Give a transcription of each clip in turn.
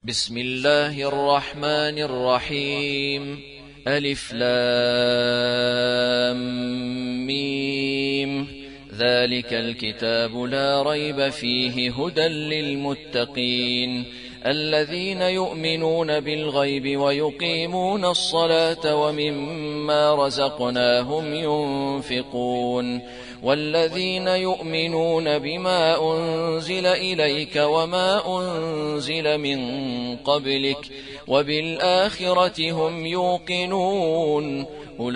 بسم الله الرحمن الرحيم. ألف لام ميم. ذلك الكتاب لا ريب فيه هدى للمتقين الذين يؤمنون بالغيب ويقيمون الصلاة ومما رزقناهم ينفقون والذين يؤمنون بما أنزل إليك وما أنزل من قبلك وبالآخرة هم يوقنون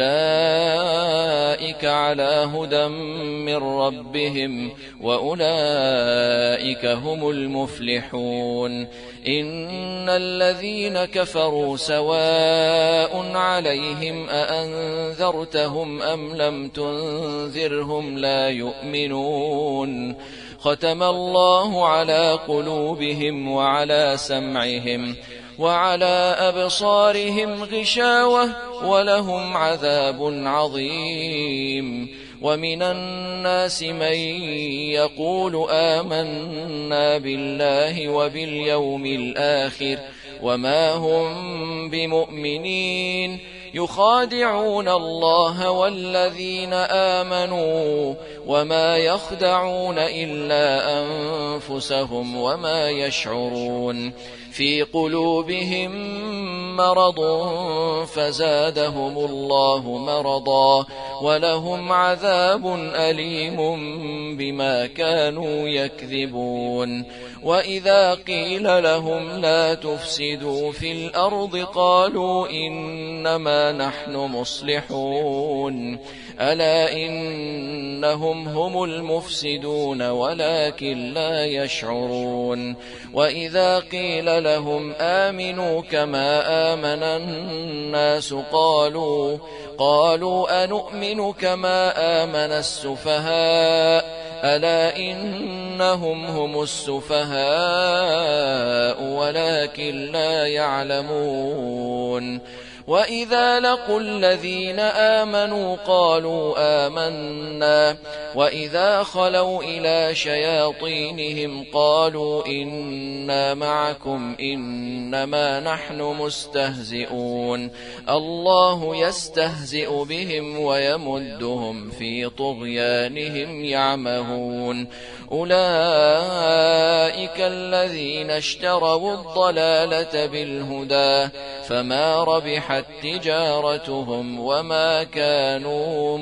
أولئك على هدى من ربهم وأولئك هم المفلحون. إن الذين كفروا سواء عليهم أأنذرتهم أم لم تنذرهم لا يؤمنون. ختم الله على قلوبهم وعلى سمعهم وعلى أبصارهم غشاوة ولهم عذاب عظيم. ومن الناس من يقول آمنا بالله وباليوم الآخر وما هم بمؤمنين يخادعون الله والذين آمنوا وما يخدعون إلا أنفسهم وما يشعرون. في قلوبهم مرض فزادهم الله مرضا ولهم عذاب أليم بما كانوا يكذبون. وإذا قيل لهم لا تفسدوا في الأرض قالوا إنما نحن مصلحون ألا إنهم هم المفسدون ولكن لا يشعرون. وإذا قيل لهم آمنوا كما آمن الناس قالوا أنؤمن كما آمن السفهاء ألا إنهم هم السفهاء ولكن لا يعلمون. وإذا لقوا الذين آمنوا قالوا آمنا وإذا خلوا إلى شياطينهم قالوا إنا معكم إنما نحن مستهزئون. الله يستهزئ بهم ويمدهم في طغيانهم يعمهون. أولئك الذين اشتروا الضلالة بالهدى فما ربحت تجارتهم وما كانوا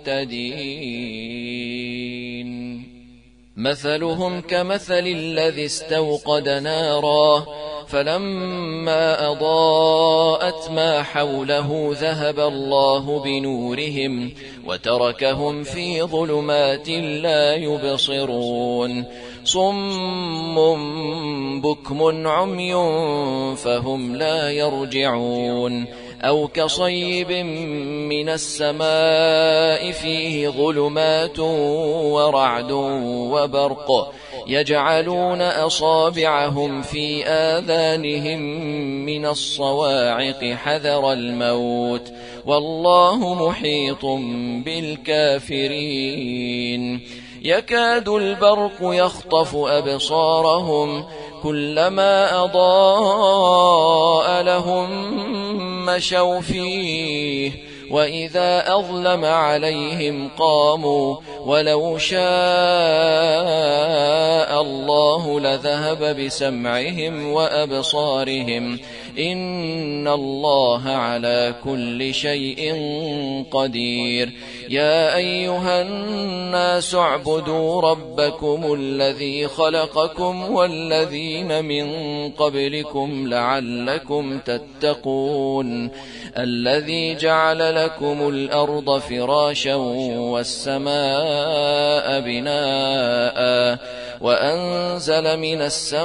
مهتدين. مثلهم كمثل الذي استوقد نارا فلما أضاءت ما حوله ذهب الله بنورهم وتركهم في ظلمات لا يبصرون. صم بكم عمي فهم لا يرجعون. أو كصيب من السماء فيه ظلمات ورعد وبرق يجعلون أصابعهم في آذانهم من الصواعق حذر الموت والله محيط بالكافرين. يكاد البرق يخطف أبصارهم كلما أضاء لهم مشوا فيه وإذا أظلم عليهم قاموا ولو شاء الله لذهب بسمعهم وأبصارهم إن الله على كل شيء قدير. يا أيها الناس اعبدوا ربكم الذي خلقكم والذين من قبلكم لعلكم تتقون. الذي جعل لكم الأرض فراشا والسماء بناء وأنزل من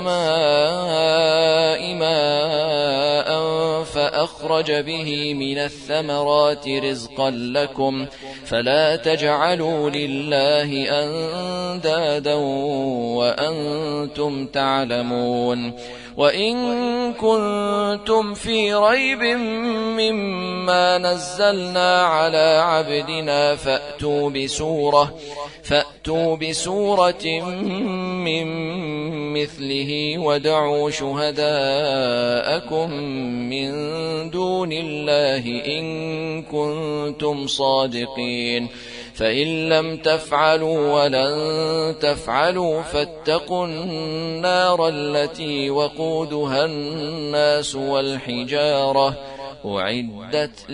السماء ماء فأخرج به من الثمرات رزقا لكم فلا تجعلوا لله أندادا وأنتم تعلمون. وإن كنتم في ريب مما نزلنا على عبدنا فأتوا بسورة من مثله وادعوا شهداءكم من دون الله إن كنتم صادقين فإن لم تفعلوا ولن تفعلوا فاتقوا النار التي وقودها الناس والحجارة أعدت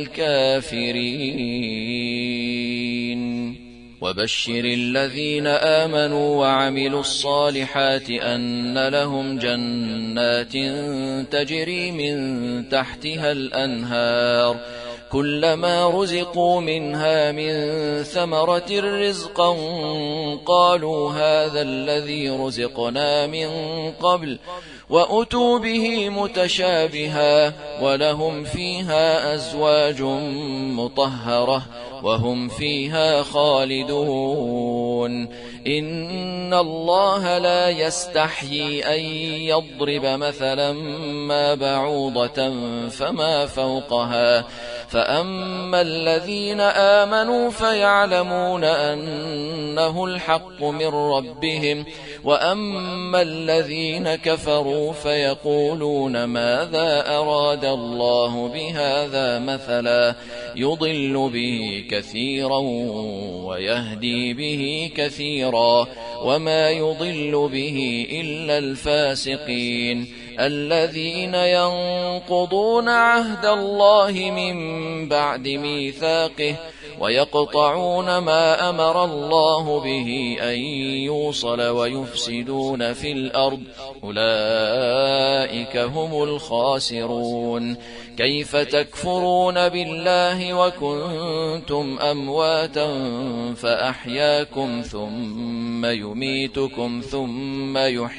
للكافرين وبشر الذين آمنوا وعملوا الصالحات أن لهم جنات تجري من تحتها الأنهار كلما رزقوا منها من ثمرة رزقا قالوا هذا الذي رزقنا من قبل وأتوا به متشابها ولهم فيها أزواج مطهرة وهم فيها خالدون إن الله لا يستحيي أن يضرب مثلا ما بعوضة فما فوقها فأما الذين آمنوا فيعلمون أنه الحق من ربهم وأما الذين كفروا فيقولون ماذا أراد الله بهذا مثلا يضل به كثيرا ويهدي به كثيرا وما يضل به إلا الفاسقين الذين ينقضون عهد الله من بعد ميثاقه ويقطعون ما أمر الله به أن يوصل ويفسدون في الأرض أولئك هم الخاسرون كيف تكفرون بالله وكنتم أمواتا فأحياكم ثم يميتكم ثم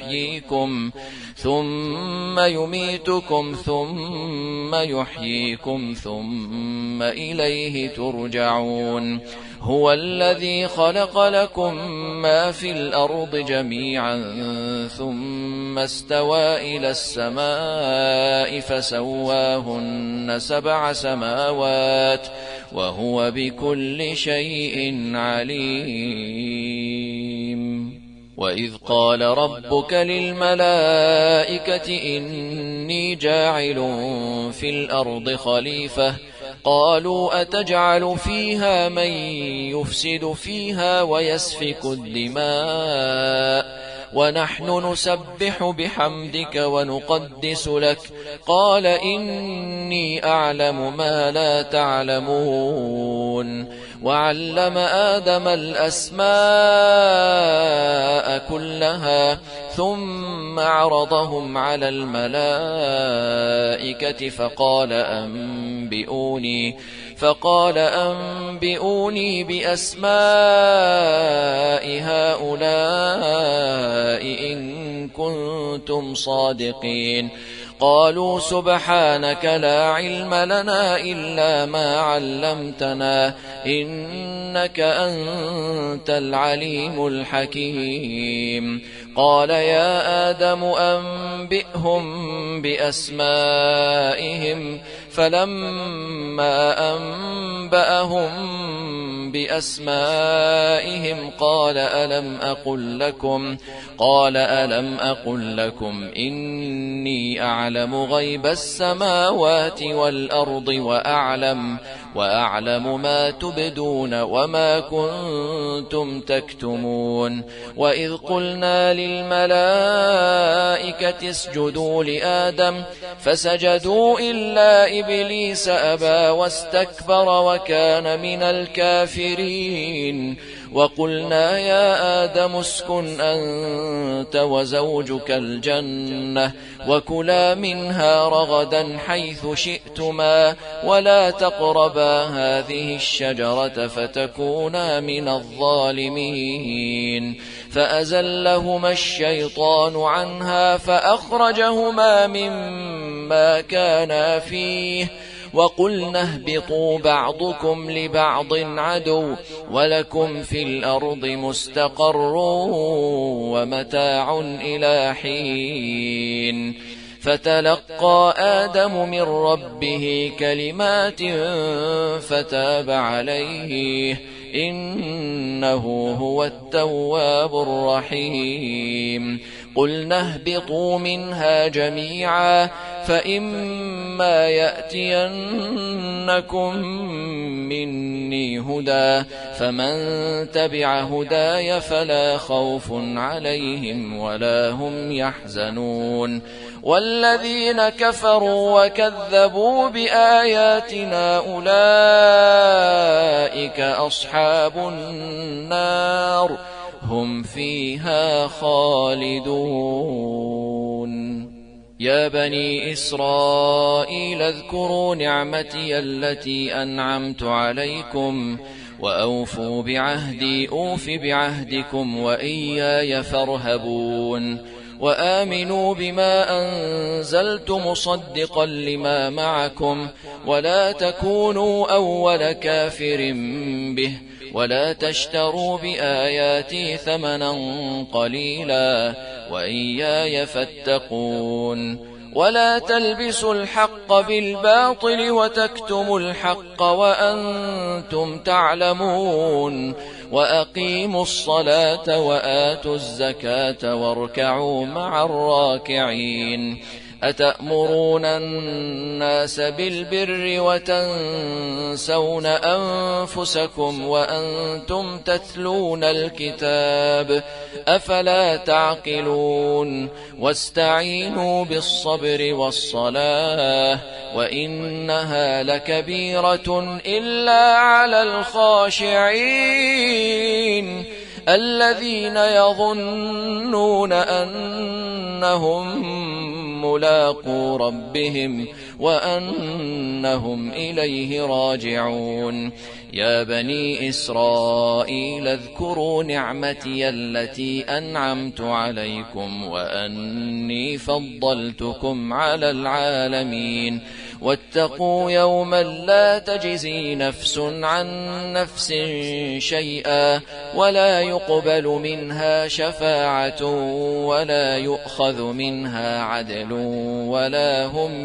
يحييكم ثم إليه ترجعون هو الذي خلق لكم ما في الأرض جميعا ثم استوى إلى السماء فسواهن 7 سماوات وهو بكل شيء عليم وإذ قال ربك للملائكة إني جاعل في الأرض خليفة قالوا أتجعل فيها من يفسد فيها ويسفك الدماء ونحن نسبح بحمدك ونقدس لك قال إني أعلم ما لا تعلمون وعلم آدم الأسماء كلها ثم عرضهم على الملائكة فقال أنبئوني بأسماء هؤلاء إن كنتم صادقين قالوا سبحانك لا علم لنا إلا ما علمتنا إنك أنت العليم الحكيم قال يا آدم أنبئهم بأسمائهم فلما أنبأهم بأسمائهم قال ألم أقل لكم إني أعلم غيب السماوات والأرض وأعلم ما تبدون وما كنتم تكتمون وإذ قلنا للملائكة اسجدوا لآدم فسجدوا إلا إبليس أبى واستكبر وكان من الكافرين وقلنا يا آدم اسكن أنت وزوجك الجنة وكلا منها رغدا حيث شئتما ولا تقربا هذه الشجرة فتكونا من الظالمين فأزلهما الشيطان عنها فأخرجهما مما كانا فيه وقلنا اهبطوا بعضكم لبعض عدو ولكم في الأرض مستقر ومتاع إلى حين فتلقى آدم من ربه كلمات فتاب عليه إنه هو التواب الرحيم قلنا اهبطوا منها جميعا فإما يأتينكم مني هدى فمن تبع هداي فلا خوف عليهم ولا هم يحزنون والذين كفروا وكذبوا بآياتنا أولئك أصحاب النار هم فيها خالدون يا بني إسرائيل اذكروا نعمتي التي أنعمت عليكم وأوفوا بعهدي أوف بعهدكم وإياي فارهبون وآمنوا بما أنزلت مصدقا لما معكم ولا تكونوا أول كافر به ولا تشتروا بآياتي ثمنا قليلا وإياي فاتقون ولا تلبسوا الحق بالباطل وتكتموا الحق وأنتم تعلمون وأقيموا الصلاة وآتوا الزكاة واركعوا مع الراكعين أتأمرون الناس بالبر وتنسون أنفسكم وأنتم تتلون الكتاب أفلا تعقلون واستعينوا بالصبر والصلاة وإنها لكبيرة إلا على الخاشعين الذين يظنون أنهم ملاقو ربهم وأنهم إليه راجعون يا بني إسرائيل اذكروا نعمتي التي أنعمت عليكم وأني فضلتكم على العالمين واتقوا يوما لا تجزي نفس عن نفس شيئا ولا يقبل منها شفاعة ولا يؤخذ منها عدل ولا هم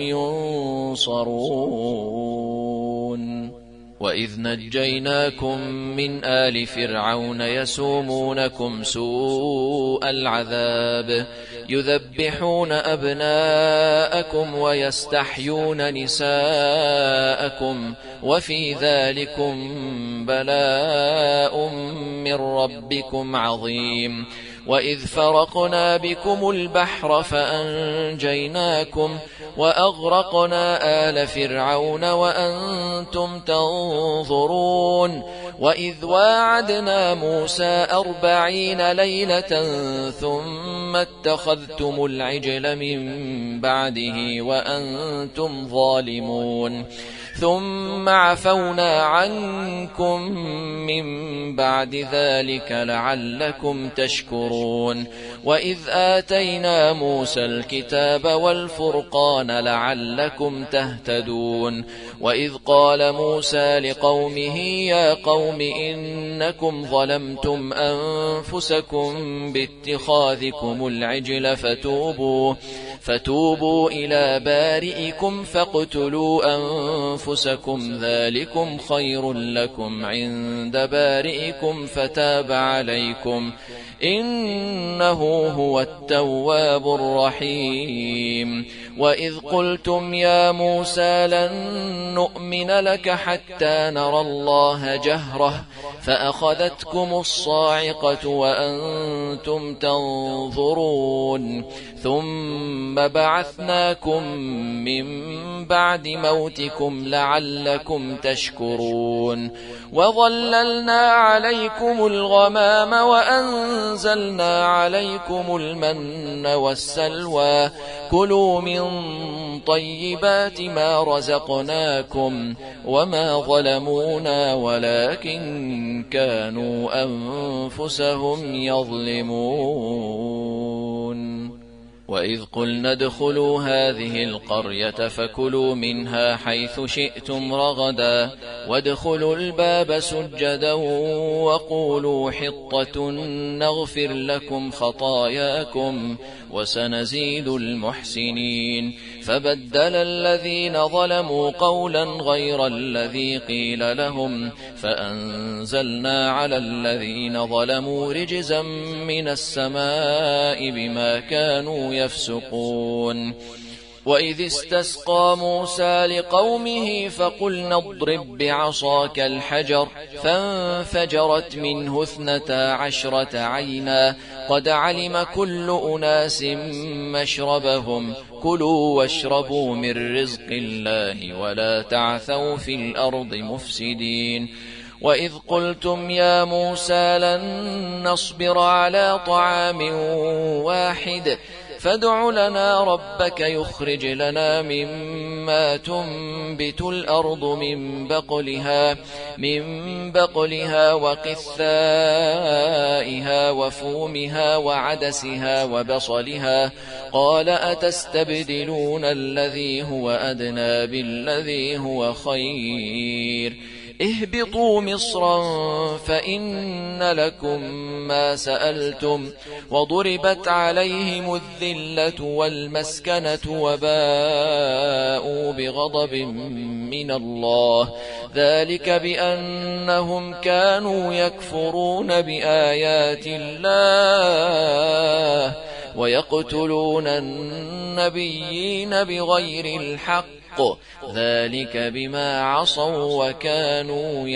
ينصرون وإذ نجيناكم من آل فرعون يسومونكم سوء العذاب يذبحون أبناءكم ويستحيون نساءكم وفي ذلكم بلاء من ربكم عظيم وإذ فرقنا بكم البحر فأنجيناكم وأغرقنا آل فرعون وأنتم تنظرون وإذ واعدنا موسى 40 ليلة ثم اتخذتم العجل من بعده وأنتم ظالمون ثم عفونا عنكم من بعد ذلك لعلكم تشكرون وإذ آتينا موسى الكتاب والفرقان لعلكم تهتدون وإذ قال موسى لقومه يا قوم إنكم ظلمتم أنفسكم باتخاذكم العجل فتوبوا إلى بارئكم فاقتلوا أنفسكم ذلكم خير لكم عند بارئكم فتاب عليكم إنه هو التواب الرحيم وإذ قلتم يا موسى لن نؤمن لك حتى نرى الله جهرة فأخذتكم الصاعقة وأنتم تنظرون ثم بعثناكم من بعد موتكم لعلكم تشكرون وظللنا عليكم الغمام وأنزلنا عليكم المن والسلوى كلوا من طيبات ما رزقناكم وما ظلمونا ولكن كانوا أنفسهم يظلمون وإذ قلنا ادخلوا هذه القرية فكلوا منها حيث شئتم رغدا وادخلوا الباب سجدا وقولوا حطة نغفر لكم خطاياكم وسنزيد المحسنين فبدل الذين ظلموا قولا غير الذي قيل لهم فأنزلنا على الذين ظلموا رجزا من السماء بما كانوا يفسقون وإذ استسقى موسى لقومه فقلنا اضرب بعصاك الحجر فانفجرت منه 12 عينا قد علم كل أناس مشربهم كلوا واشربوا من رزق الله ولا تعثوا في الأرض مفسدين وإذ قلتم يا موسى لن نصبر على طعام واحد فادع لنا ربك يخرج لنا مما تنبت الأرض من بقلها وقثائها وفومها وعدسها وبصلها قال أتستبدلون الذي هو أدنى بالذي هو خير اهبطوا مصرا فإن لكم ما سألتم وضربت عليهم الذلة والمسكنة وباءوا بغضب من الله ذلك بأنهم كانوا يكفرون بآيات الله ويقتلون النبيين بغير الحق ذلك بما عصوا وكانوا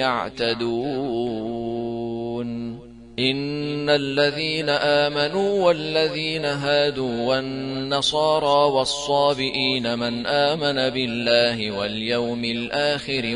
يعتدون إن الذين آمنوا والذين هادوا والنصارى والصابئين من آمن بالله واليوم الآخر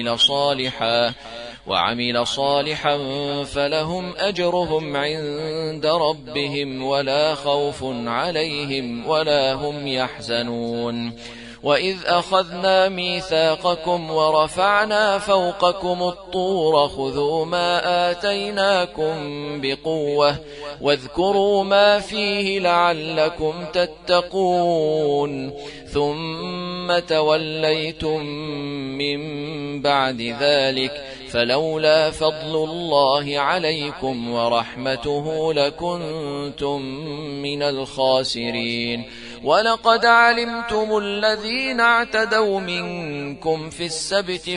وعمل صالحا فلهم أجرهم عند ربهم ولا خوف عليهم ولا هم يحزنون وإذ أخذنا ميثاقكم ورفعنا فوقكم الطور خذوا ما آتيناكم بقوة واذكروا ما فيه لعلكم تتقون ثم توليتم من بعد ذلك فلولا فضل الله عليكم ورحمته لكنتم من الخاسرين ولقد علمتم الذين اعتدوا منكم في السبت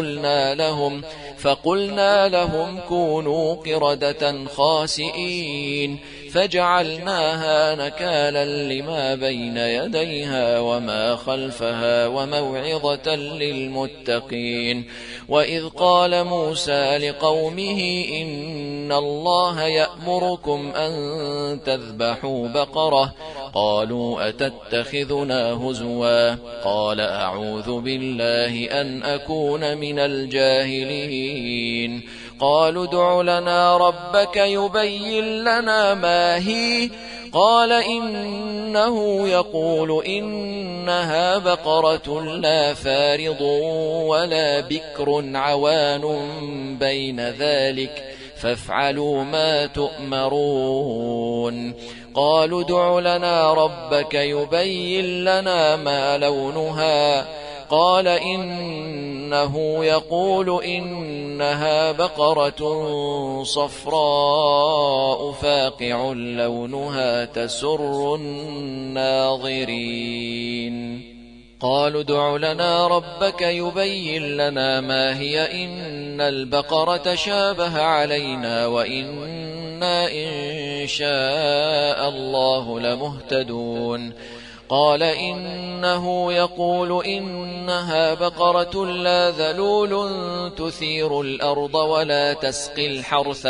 فقلنا لهم كونوا قردة خاسئين فجعلناها نكالا لما بين يديها وما خلفها وموعظة للمتقين وإذ قال موسى لقومه إن الله يأمركم أن تذبحوا بقرة قالوا أتتخذنا هزوا قال أعوذ بالله أن أكون من الجاهلين قالوا ادع لنا ربك يبين لنا ما هي قال إنه يقول إنها بقرة لا فارض ولا بكر عوان بين ذلك فافعلوا ما تؤمرون قالوا ادع لنا ربك يبين لنا ما لونها قال إنه يقول إنها بقرة صفراء فاقع لونها تسر الناظرين قالوا ادع لنا ربك يبين لنا ما هي إن البقرة شابه علينا وإنا إن شاء الله لمهتدون قال إنه يقول إنها بقرة لا ذلول تثير الأرض ولا تسقي الحرث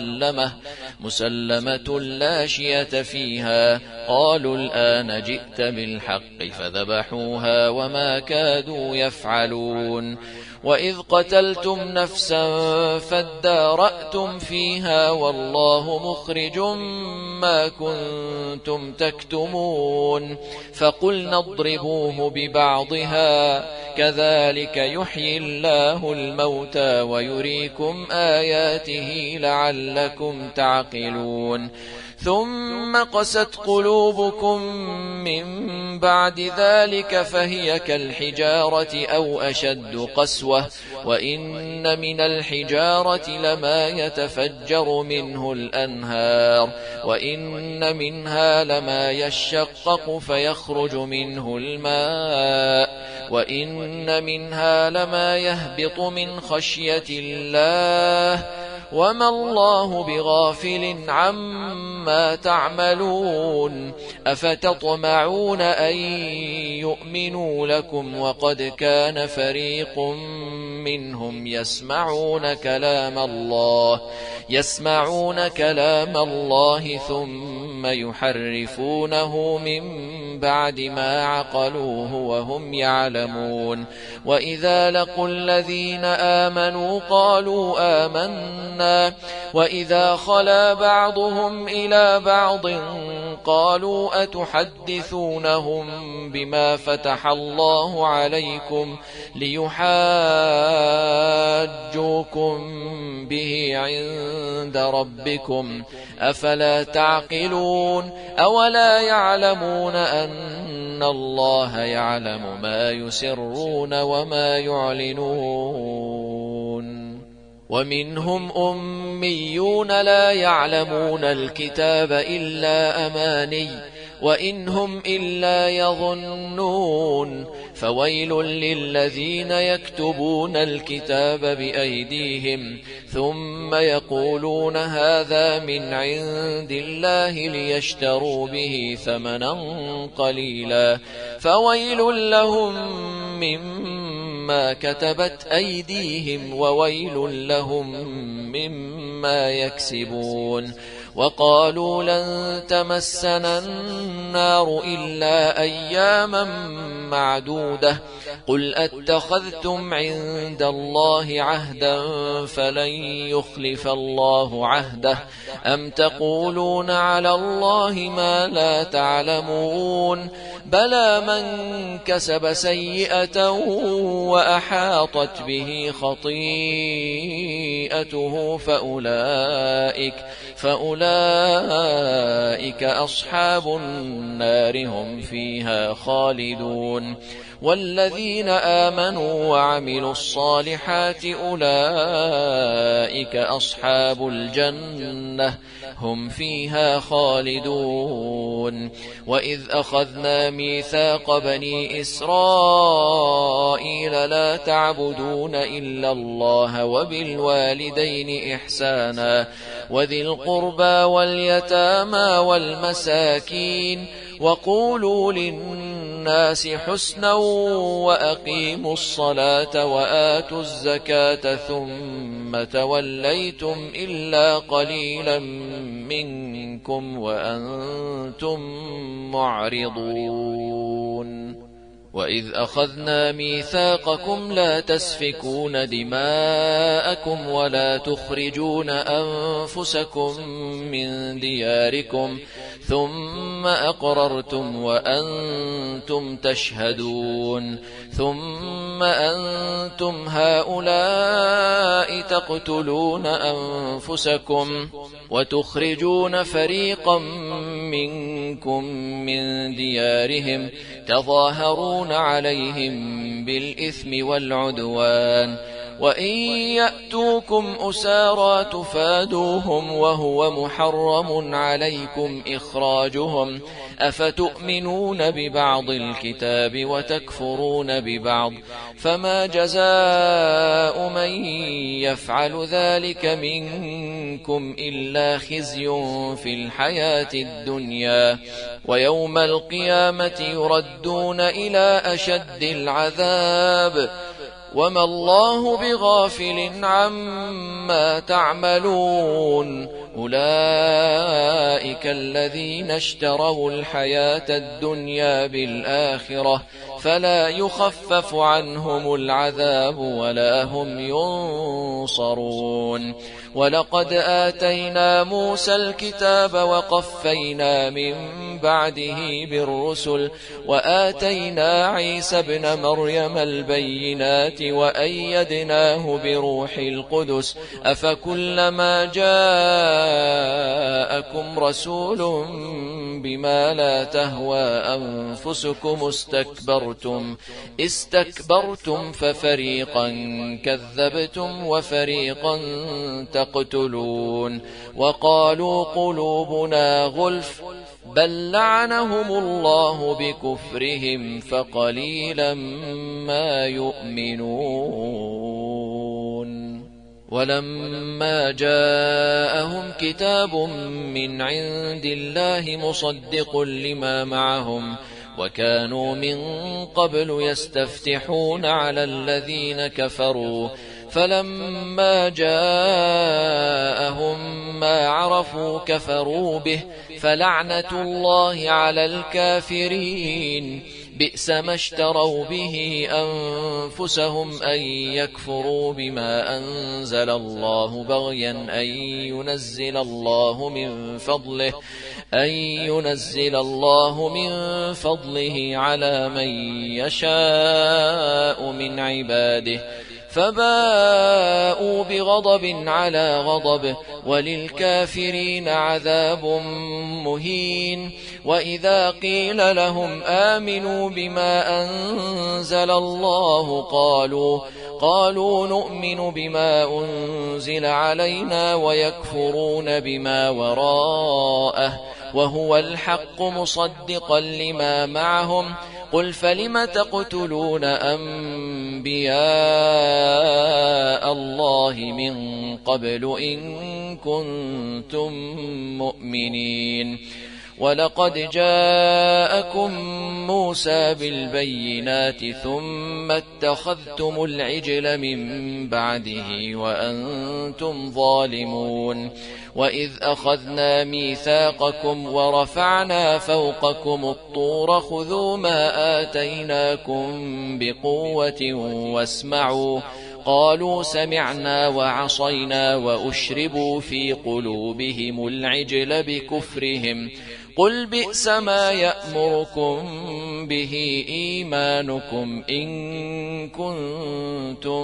مسلمة لا شية فيها قالوا الآن جئت بالحق فذبحوها وما كادوا يفعلون وإذ قتلتم نفسا فادارأتم فيها والله مخرج ما كنتم تكتمون فقلنا اضربوه ببعضها كذلك يحيي الله الموتى ويريكم آياته لعلكم تعقلون ثم قست قلوبكم من بعد ذلك فهي كالحجارة أو أشد قسوة وإن من الحجارة لما يتفجر منه الأنهار وإن منها لما يشقق فيخرج منه الماء وإن منها لما يهبط من خشية الله وما الله بغافل عما تعملون أفتطمعون أن يؤمنوا لكم وقد كان فريق منهم يسمعون كلام الله ثم يحرفونه من بعد ما عقلوه وهم يعلمون وإذا لقوا الذين آمنوا قالوا آمنا وإذا خلا بعضهم إلى بعض قالوا أتحدثونهم بما فتح الله عليكم ليحاجوكم به عند ربكم أفلا تعقلون أولا يعلمون أن الله يعلم ما يسرون وما يعلنون ومنهم أميون لا يعلمون الكتاب إلا أماني وإن هم إلا يظنون فويل للذين يكتبون الكتاب بأيديهم ثم يقولون هذا من عند الله ليشتروا به ثمنا قليلا فويل لهم مما كتبت أيديهم وويل لهم مما يكسبون وقالوا لن تمسنا النار إلا أياما معدودة قل أتخذتم عند الله عهدا فلن يخلف الله عهده أم تقولون على الله ما لا تعلمون بلى من كسب سيئة وأحاطت به خطيئته فأولئك أصحاب النار هم فيها خالدون والذين آمنوا وعملوا الصالحات أولئك أصحاب الجنة هم فيها خالدون وإذ أخذنا ميثاق بني إسرائيل لا تعبدون إلا الله وبالوالدين إحسانا وذي القربى واليتامى والمساكين وقولوا للناس حسنا وأقيموا الصلاة وآتوا الزكاة ثم توليتم إلا قليلا منكم وأنتم معرضون وإذ أخذنا ميثاقكم لا تسفكون دماءكم ولا تخرجون أنفسكم من دياركم ثم أقررتم وأنتم تشهدون ثم أنتم هؤلاء تقتلون أنفسكم وتخرجون فريقا منكم من ديارهم تظاهرون عليهم بالإثم والعدوان وإن يأتوكم أسارى تفادوهم وهو محرم عليكم إخراجهم أفتؤمنون ببعض الكتاب وتكفرون ببعض فما جزاء من يفعل ذلك منكم إلا خزي في الحياة الدنيا ويوم القيامة يردون إلى أشد العذاب وما الله بغافل عما تعملون أولئك الذين اشتروا الحياة الدنيا بالآخرة فلا يخفف عنهم العذاب ولا هم ينصرون. ولقد آتينا موسى الكتاب وقفينا من بعده بالرسل وآتينا عيسى ابن مريم البينات وأيدناه بروح القدس أفكلما جاءكم رسول بما لا تهوى أنفسكم استكبرتم ففريقا كذبتم وفريقا تقتلون. وقالوا قلوبنا غلف بل لعنهم الله بكفرهم فقليلا ما يؤمنون. ولما جاءهم كتاب من عند الله مصدق لما معهم وكانوا من قبل يستفتحون على الذين كفروا فلما جاءهم ما عرفوا كفروا به فلعنة الله على الكافرين. بئس ما اشتروا به أنفسهم أن يكفروا بما أنزل الله بغيا أن ينزل الله من فضله على من يشاء من عباده فباءوا بغضب على غضب وللكافرين عذاب مهين. وإذا قيل لهم آمنوا بما أنزل الله قالوا نؤمن بما أنزل علينا ويكفرون بما وراءه وهو الحق مصدقا لما معهم. قل فلم تقتلون أنبياء الله من قبل إن كنتم مؤمنين. ولقد جاءكم موسى بالبينات ثم اتخذتم العجل من بعده وأنتم ظالمون. وإذ أخذنا ميثاقكم ورفعنا فوقكم الطور خذوا ما آتيناكم بقوة واسمعوا قالوا سمعنا وعصينا وأشربوا في قلوبهم العجل بكفرهم. قل بئس ما يأمركم به إيمانكم إن كنتم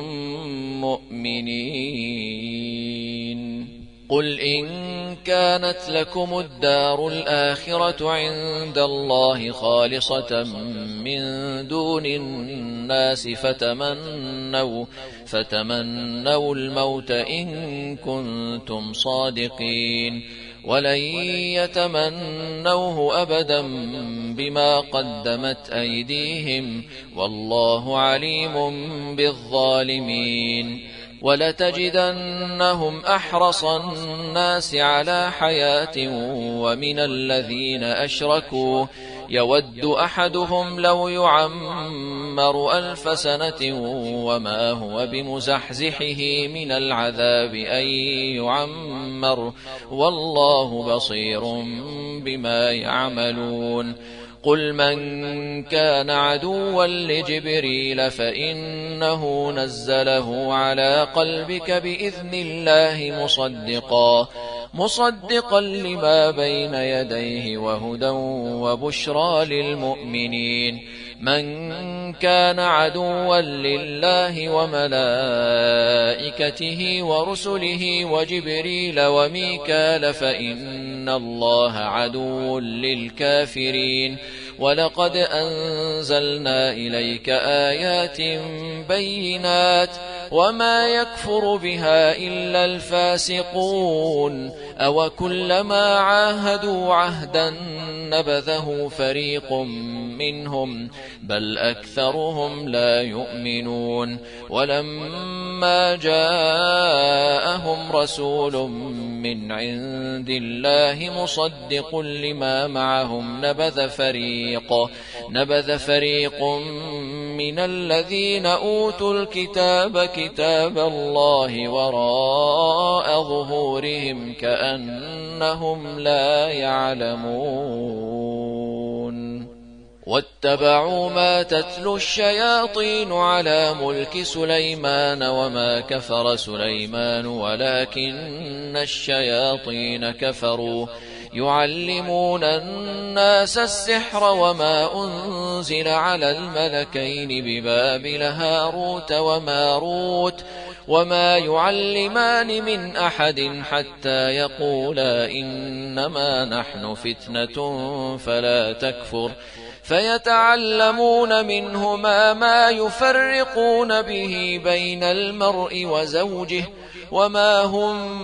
مؤمنين. قل إن كانت لكم الدار الآخرة عند الله خالصة من دون الناس فتمنوا الموت إن كنتم صادقين ولن يتمنوه أبدا بما قدمت أيديهم والله عليم بالظالمين. ولتجدنهم أحرص الناس على حياة ومن الذين أشركوا يود أحدهم لو يعمر 1000 سنة وما هو بمزحزحه من العذاب أن يعمر والله بصير بما يعملون. قل من كان عدوا لجبريل فإنه نزله على قلبك بإذن الله مصدقا لما بين يديه وهدى وبشرى للمؤمنين. من كان عدوا لله وملائكته ورسله وجبريل وميكال فإن الله عدو للكافرين. ولقد أنزلنا إليك آيات بينات وما يكفر بها إلا الفاسقون. أو كلما عاهدوا عهدا نبذه فريق منهم بل أكثرهم لا يؤمنون. ولما جاءهم رسول من عند الله مصدق لما معهم نبذ فريق من الذين أوتوا الكتاب كتاب الله وراء ظهورهم كأنهم لا يعلمون. واتبعوا ما تتلو الشياطين على ملك سليمان وما كفر سليمان ولكن الشياطين كفروا يعلمون الناس السحر وما أنزل على الملكين ببابل هاروت وماروت وما يعلمان من أحد حتى يقولا إنما نحن فتنة فلا تكفر فيتعلمون منهما ما يفرقون به بين المرء وزوجه وما هم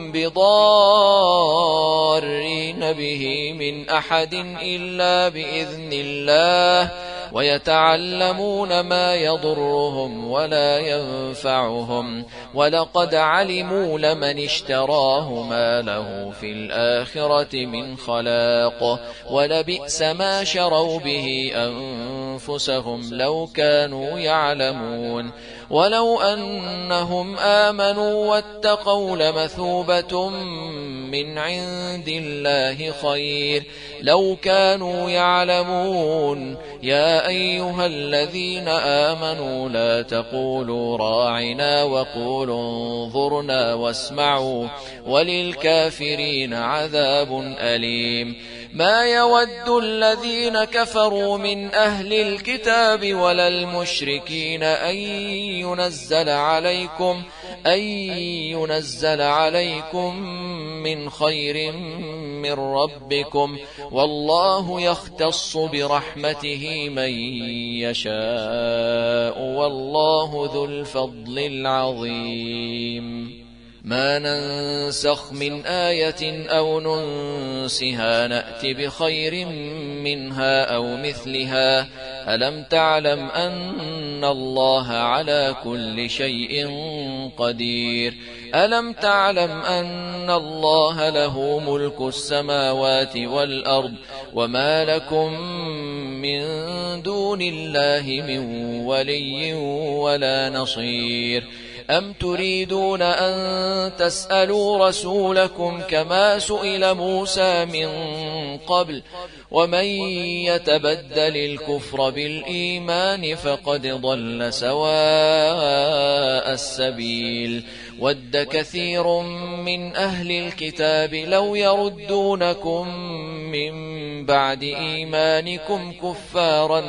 بضارين به من أحد إلا بإذن الله ويتعلمون ما يضرهم ولا ينفعهم ولقد علموا لمن اشتراه ما له في الآخرة من خلاق ولبئس ما شروا به أنفسهم لو كانوا يعلمون ولو أنهم آمنوا واتقوا لمثوبة من عند الله خير لو كانوا يعلمون يا أيها الذين آمنوا لا تقولوا راعنا وقولوا انظرنا واسمعوا وللكافرين عذاب أليم ما يود الذين كفروا من أهل الكتاب ولا المشركين أن ينزل عليكم من خير من ربكم والله يختص برحمته من يشاء والله ذو الفضل العظيم ما ننسخ من آية أو ننسها نأت بخير منها أو مثلها ألم تعلم أن الله على كل شيء قدير ألم تعلم أن الله له ملك السماوات والأرض وما لكم من دون الله من ولي ولا نصير أم تريدون أن تسألوا رسولكم كما سئل موسى من قبل ومن يتبدل الكفر بالإيمان فقد ضل سواء السبيل ود كثير من أهل الكتاب لو يردونكم من بعد إيمانكم كفارا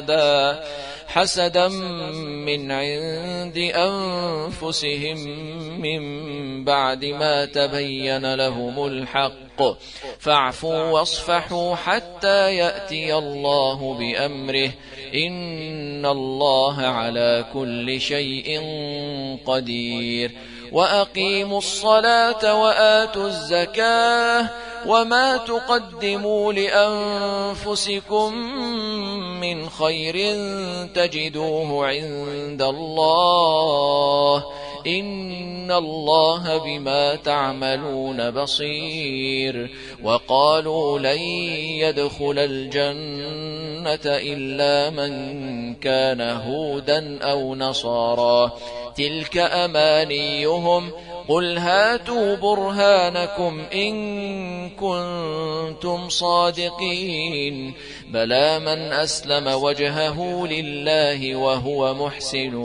حسدا من عند أنفسهم من بعد ما تبين لهم الحق فاعفوا واصفحوا حتى يأتي الله بأمره إن الله على كل شيء قدير وأقيموا الصلاة وآتوا الزكاة وما تقدموا لأنفسكم من خير تجدوه عند الله إن الله بما تعملون بصير وقالوا لن يدخل الجنة إلا من كان هودا أو نصارى تلك أمانيهم قل هاتوا برهانكم إن كنتم صادقين بلى من أسلم وجهه لله وهو محسن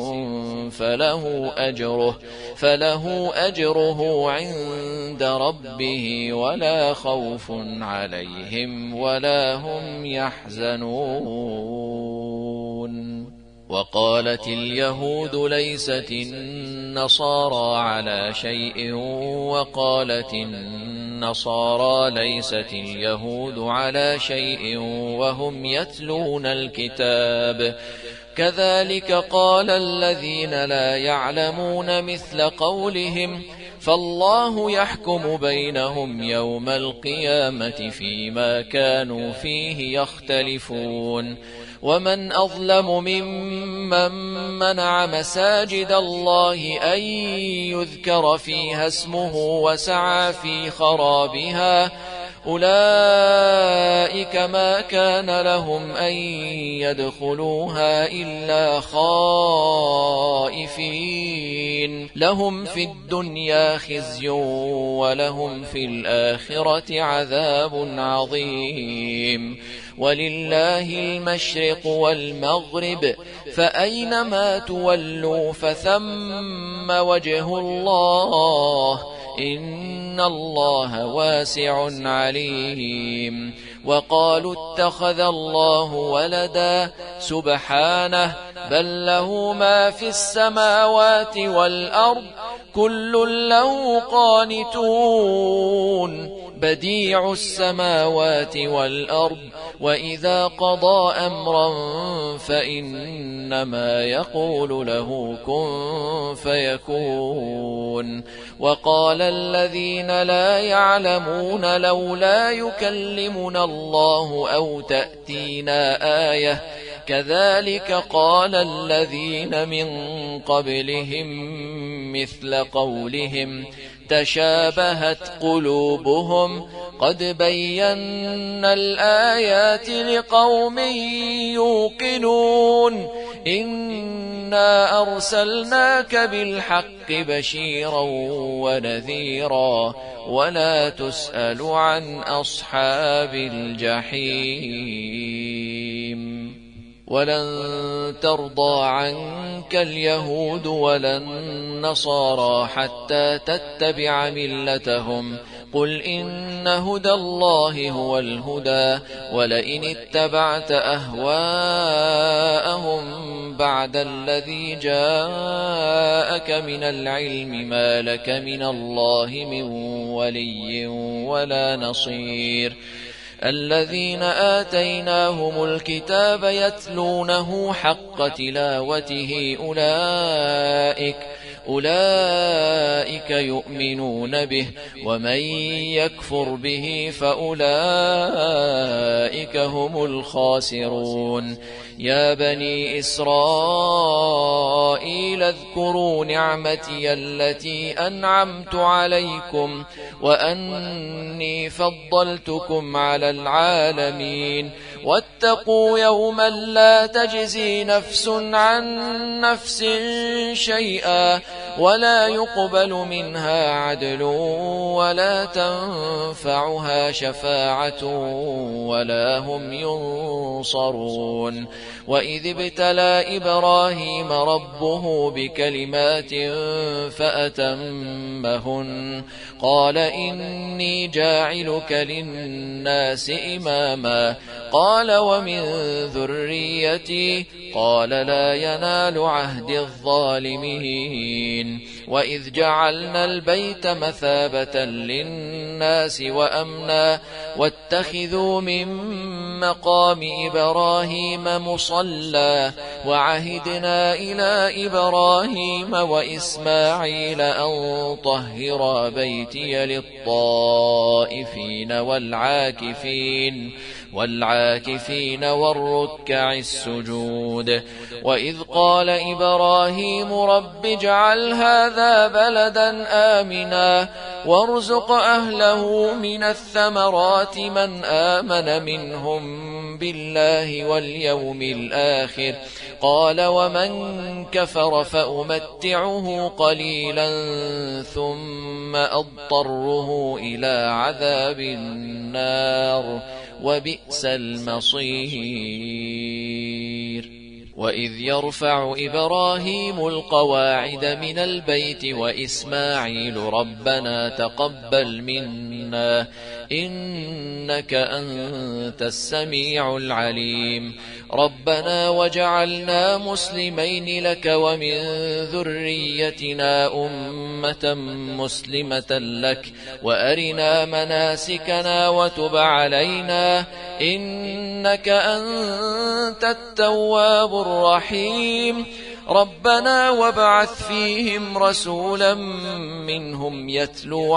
فله أجره عند ربه ولا خوف عليهم ولا هم يحزنون وقالت اليهود ليست النصارى على شيء وقالت النصارى ليست اليهود على شيء وهم يتلون الكتاب كذلك قال الذين لا يعلمون مثل قولهم فالله يحكم بينهم يوم القيامة فيما كانوا فيه يختلفون ومن أظلم ممن منع مساجد الله أن يذكر فيها اسمه وسعى في خرابها أولئك ما كان لهم أن يدخلوها إلا خائفين لهم في الدنيا خزي ولهم في الآخرة عذاب عظيم ولله المشرق والمغرب فأينما تولوا فثم وجه الله إن الله واسع عليم. وقالوا اتخذ الله ولدا سبحانه بل له ما في السماوات والأرض كل له قانتون بديع السماوات والأرض وإذا قضى أمرا فإنما يقول له كن فيكون. وقال الذين لا يعلمون لولا يكلمنا الله أو تأتينا آية كذلك قال الذين من قبلهم مثل قولهم تشابهت قلوبهم قد بينا الآيات لقوم يوقنون إنا أرسلناك بالحق بشيرا ونذيرا ولا تسأل عن أصحاب الجحيم. ولن ترضى عنك اليهود ولا النصارى حتى تتبع ملتهم قل إن هدى الله هو الهدى ولئن اتبعت أهواءهم بعد الذي جاءك من العلم ما لك من الله من ولي ولا نصير. الذين آتيناهم الكتاب يتلونه حق تلاوته أولئك يؤمنون به ومن يكفر به فأولئك هم الخاسرون. يا بني إسرائيل اذكروا نعمتي التي أنعمت عليكم وأني فضلتكم على العالمين واتقوا يوما لا تجزي نفس عن نفس شيئا ولا يقبل منها عدل ولا تنفعها شفاعة ولا هم ينصرون. وإذ ابتلى إبراهيم ربه بكلمات فأتمهن قال إني جاعلك للناس إماما قال ومن ذريتي قال لا ينال عهد الظالمين. وإذ جعلنا البيت مثابة للناس وأمنا واتخذوا من مقام إبراهيم مصلى وعهدنا إلى إبراهيم وإسماعيل أن طهرا بيتي للطائفين والعاكفين والركع السجود. وإذ قال إبراهيم رب اجعل هذا بلدا آمنا وارزق أهله من الثمرات من آمن منهم بالله واليوم الآخر قال ومن كفر فأمتعه قليلا ثم أضطره إلى عذاب النار وبئس المصير. وإذ يرفع إبراهيم القواعد من البيت وإسماعيل ربنا تقبل منا إنك أنت السميع العليم. ربنا وجعلنا مسلمين لك ومن ذريتنا أمة مسلمة لك وأرنا مناسكنا وتب علينا إنك أنت التواب الرحيم. ربنا وابعث فيهم رسولا منهم يتلو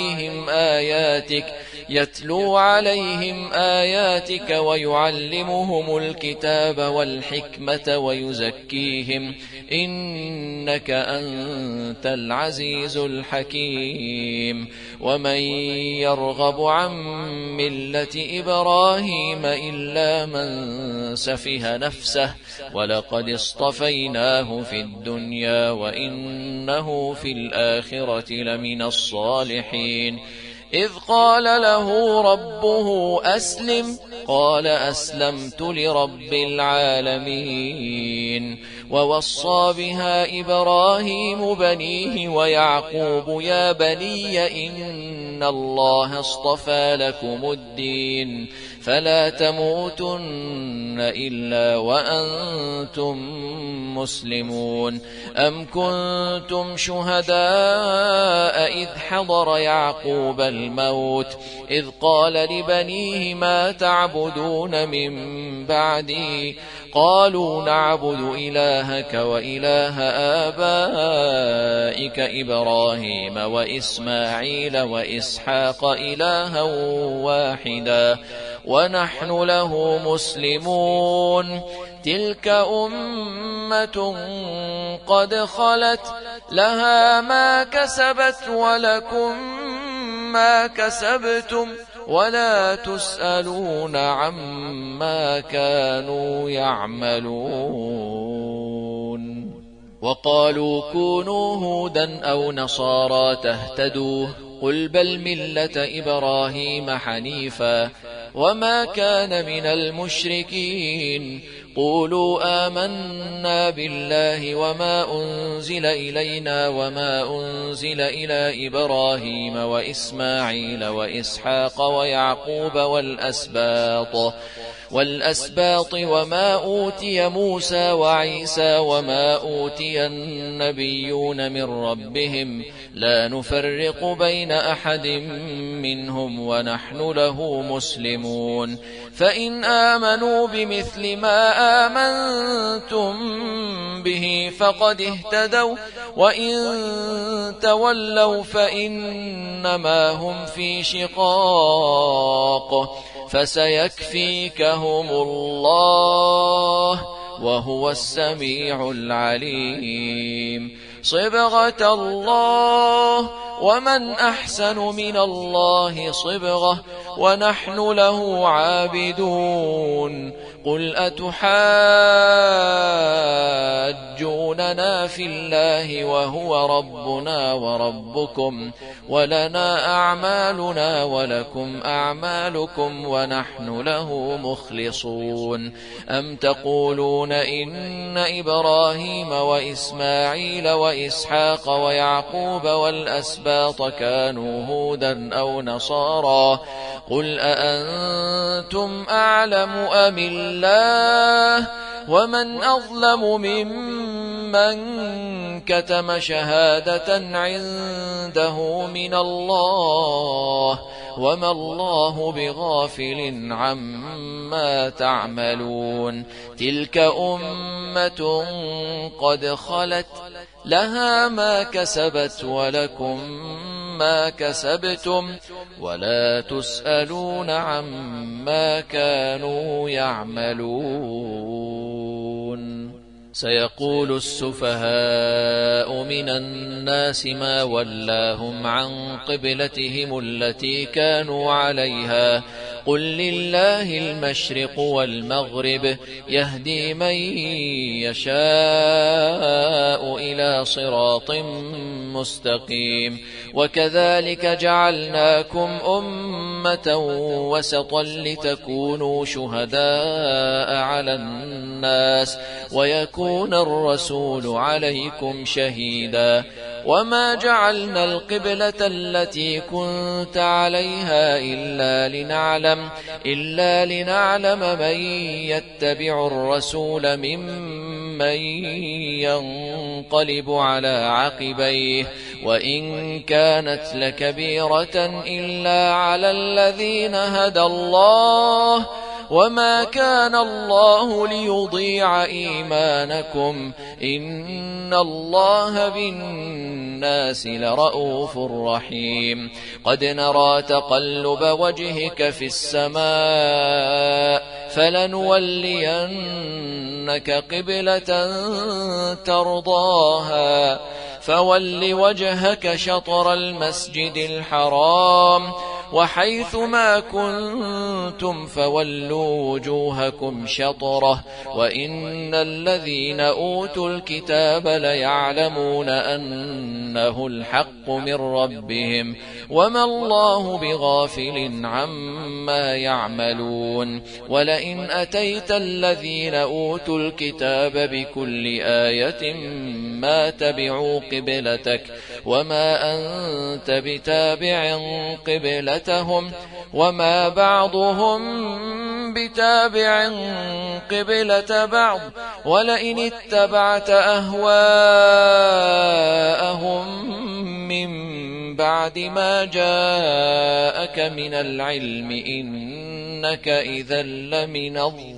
عليهم آياتك ويعلمهم الكتاب والحكمة ويزكيهم إنك أنت العزيز الحكيم. ومن يرغب عن ملة إبراهيم إلا من سفه نفسه ولقد اصطفيناه في الدنيا وإنه في الآخرة لمن الصالحين. إذ قال له ربه أسلم قال أسلمت لرب العالمين ووصى بها إبراهيم بنيه ويعقوب يا بني إن الله اصطفى لكم الدين فلا تموتن إلا وأنتم مسلمون أم كنتم شهداء إذ حضر يعقوب الموت إذ قال لبنيه ما تعبدون من بعدي قالوا نعبد إلهك وإله آبائك إبراهيم وإسماعيل وإسحاق إلها واحدا ونحن له مسلمون تلك أمة قد خلت لها ما كسبت ولكم ما كسبتم ولا تسألون عما كانوا يعملون وقالوا كونوا هودا أو نصارى تهتدوا قل بل ملة إبراهيم حنيفا وما كان من المشركين قولوا آمنا بالله وما أنزل إلينا وما أنزل إلى إبراهيم وإسماعيل وإسحاق ويعقوب والأسباط وما أوتي موسى وعيسى وما أوتي النبيون من ربهم لا نفرق بين أحد منهم ونحن له مسلمون فإن آمنوا بمثل ما آمنتم به فقد اهتدوا وإن تولوا فإنما هم في شقاق فسيكفيكهم الله وهو السميع العليم صبغة الله ومن أحسن من الله صبغة ونحن له عابدون قل أتحاجوننا في الله وهو ربنا وربكم ولنا أعمالنا ولكم أعمالكم ونحن له مخلصون أم تقولون إن إبراهيم وإسماعيل وإسحاق ويعقوب والأسباط كانوا هودا أو نصارى قل أأنتم أعلم أم الله ومن أظلم ممن كتم شهادة عنده من الله وما الله بغافل عما تعملون تلك أمة قد خلت لها ما كسبت ولكم ما كسبتم ولا تسألون عما كانوا يعملون سيقول السفهاء من الناس ما ولاهم عن قبلتهم التي كانوا عليها قل لله المشرق والمغرب يهدي من يشاء إلى صراط مستقيم وكذلك جعلناكم أمة وسطا لتكونوا شهداء على الناس ويكون الرسول عليكم شهيدا وما جعلنا القبلة التي كنت عليها إلا لنعلم من يتبع الرسول ممن ينقلب على عقبيه وإن كانت لكبيرة إلا على الذين هدى الله وما كان الله ليضيع إيمانكم إن الله بالناس لرؤوف رحيم قد نرى تقلب وجهك في السماء فلنولينك قبلة ترضاها فول وجهك شطر المسجد الحرام وحيث ما كنتم فولوا وجوهكم شطرة وإن الذين أوتوا الكتاب ليعلمون أنه الحق من ربهم وما الله بغافل عما يعملون ولئن أتيت الذين أوتوا الكتاب بكل آية ما تبعوا قبلتك وما أنت بتابع قبلتهم وما بعضهم بتابع قبلة بعض ولئن اتبعت أهواءهم من بعد ما جاءك من العلم إنك إذا لمن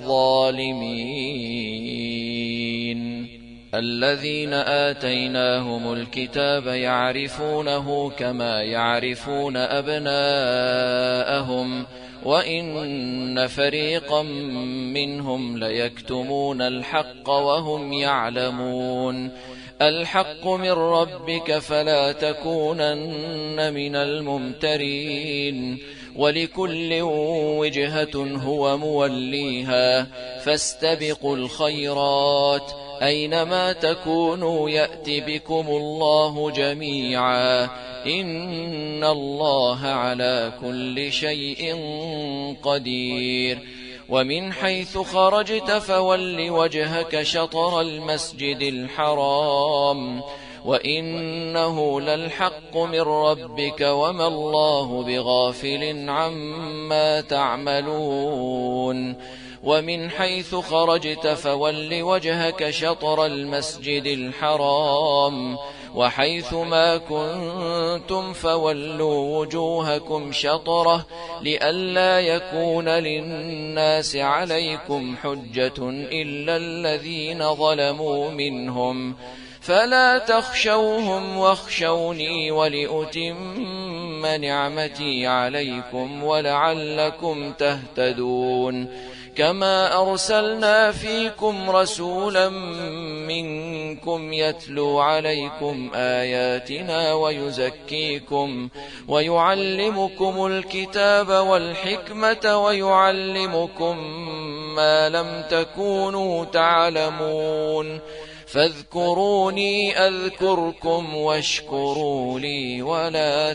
الظالمين الذين آتيناهم الكتاب يعرفونه كما يعرفون أبناءهم وإن فريقا منهم ليكتمون الحق وهم يعلمون الحق من ربك فلا تكونن من الممترين ولكل وجهة هو موليها فاستبقوا الخيرات أينما تكونوا يأت بكم الله جميعا إن الله على كل شيء قدير ومن حيث خرجت فول وجهك شطر المسجد الحرام وإنه للحق من ربك وما الله بغافل عما تعملون ومن حيث خرجت فول وجهك شطر المسجد الحرام وحيث ما كنتم فولوا وجوهكم شطرة لئلا يكون للناس عليكم حجة إلا الذين ظلموا منهم فلا تخشوهم واخشوني ولأتم نعمتي عليكم ولعلكم تهتدون كما أرسلنا فيكم رسولا منكم يتلو عليكم آياتنا ويزكيكم ويعلمكم الكتاب والحكمة ويعلمكم ما لم تكونوا تعلمون فاذكروني أذكركم واشكروا لي ولا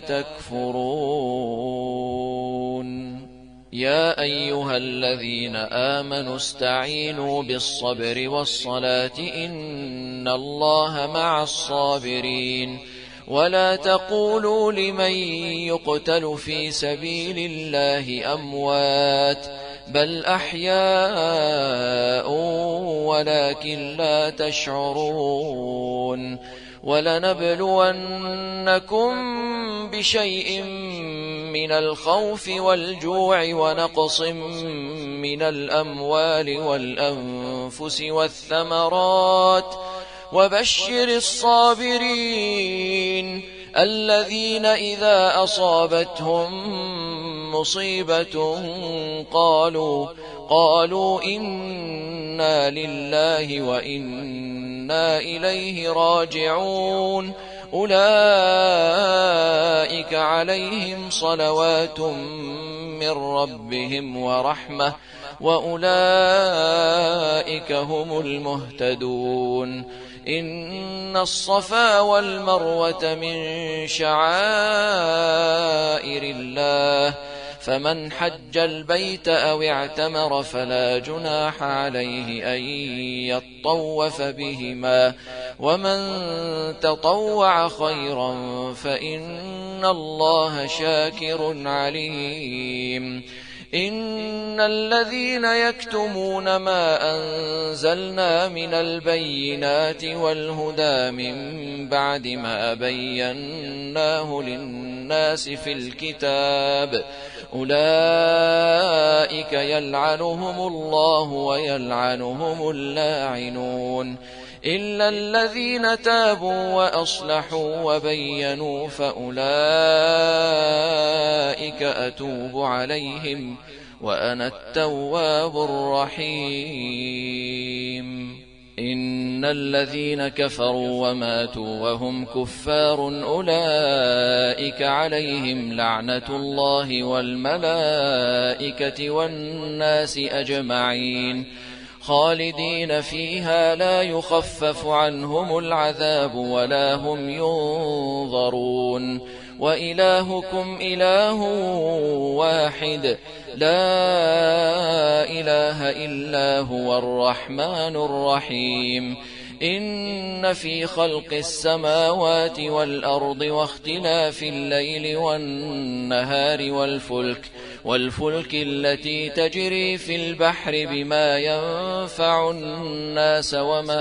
تكفرون يا أيها الذين آمنوا استعينوا بالصبر والصلاة إن الله مع الصابرين ولا تقولوا لمن يقتل في سبيل الله أموات بل أحياء ولكن لا تشعرون ولنبلونكم بشيء من الخوف والجوع ونقص من الأموال والأنفس والثمرات وبشر الصابرين الذين إذا أصابتهم مصيبة قالوا إنا لله وإنا إليه راجعون أولئك عليهم صلوات من ربهم ورحمة وأولئك هم المهتدون إن الصفا والمروة من شعائر الله فمن حج البيت أو اعتمر فلا جناح عليه أن يطوف بهما ومن تطوع خيرا فإن الله شاكر عليم إن الذين يكتمون ما أنزلنا من البينات والهدى من بعد ما بيناه للناس في الكتاب أولئك يلعنهم الله ويلعنهم اللاعنون إلا الذين تابوا وأصلحوا وبينوا فأولئك أتوب عليهم وأنا التواب الرحيم إن الذين كفروا وماتوا وهم كفار أولئك عليهم لعنة الله والملائكة والناس أجمعين خالدين فيها لا يخفف عنهم العذاب ولا هم ينظرون وإلهكم إله واحد لا إله إلا هو الرحمن الرحيم إن في خلق السماوات والأرض واختلاف الليل والنهار والفلك التي تجري في البحر بما ينفع الناس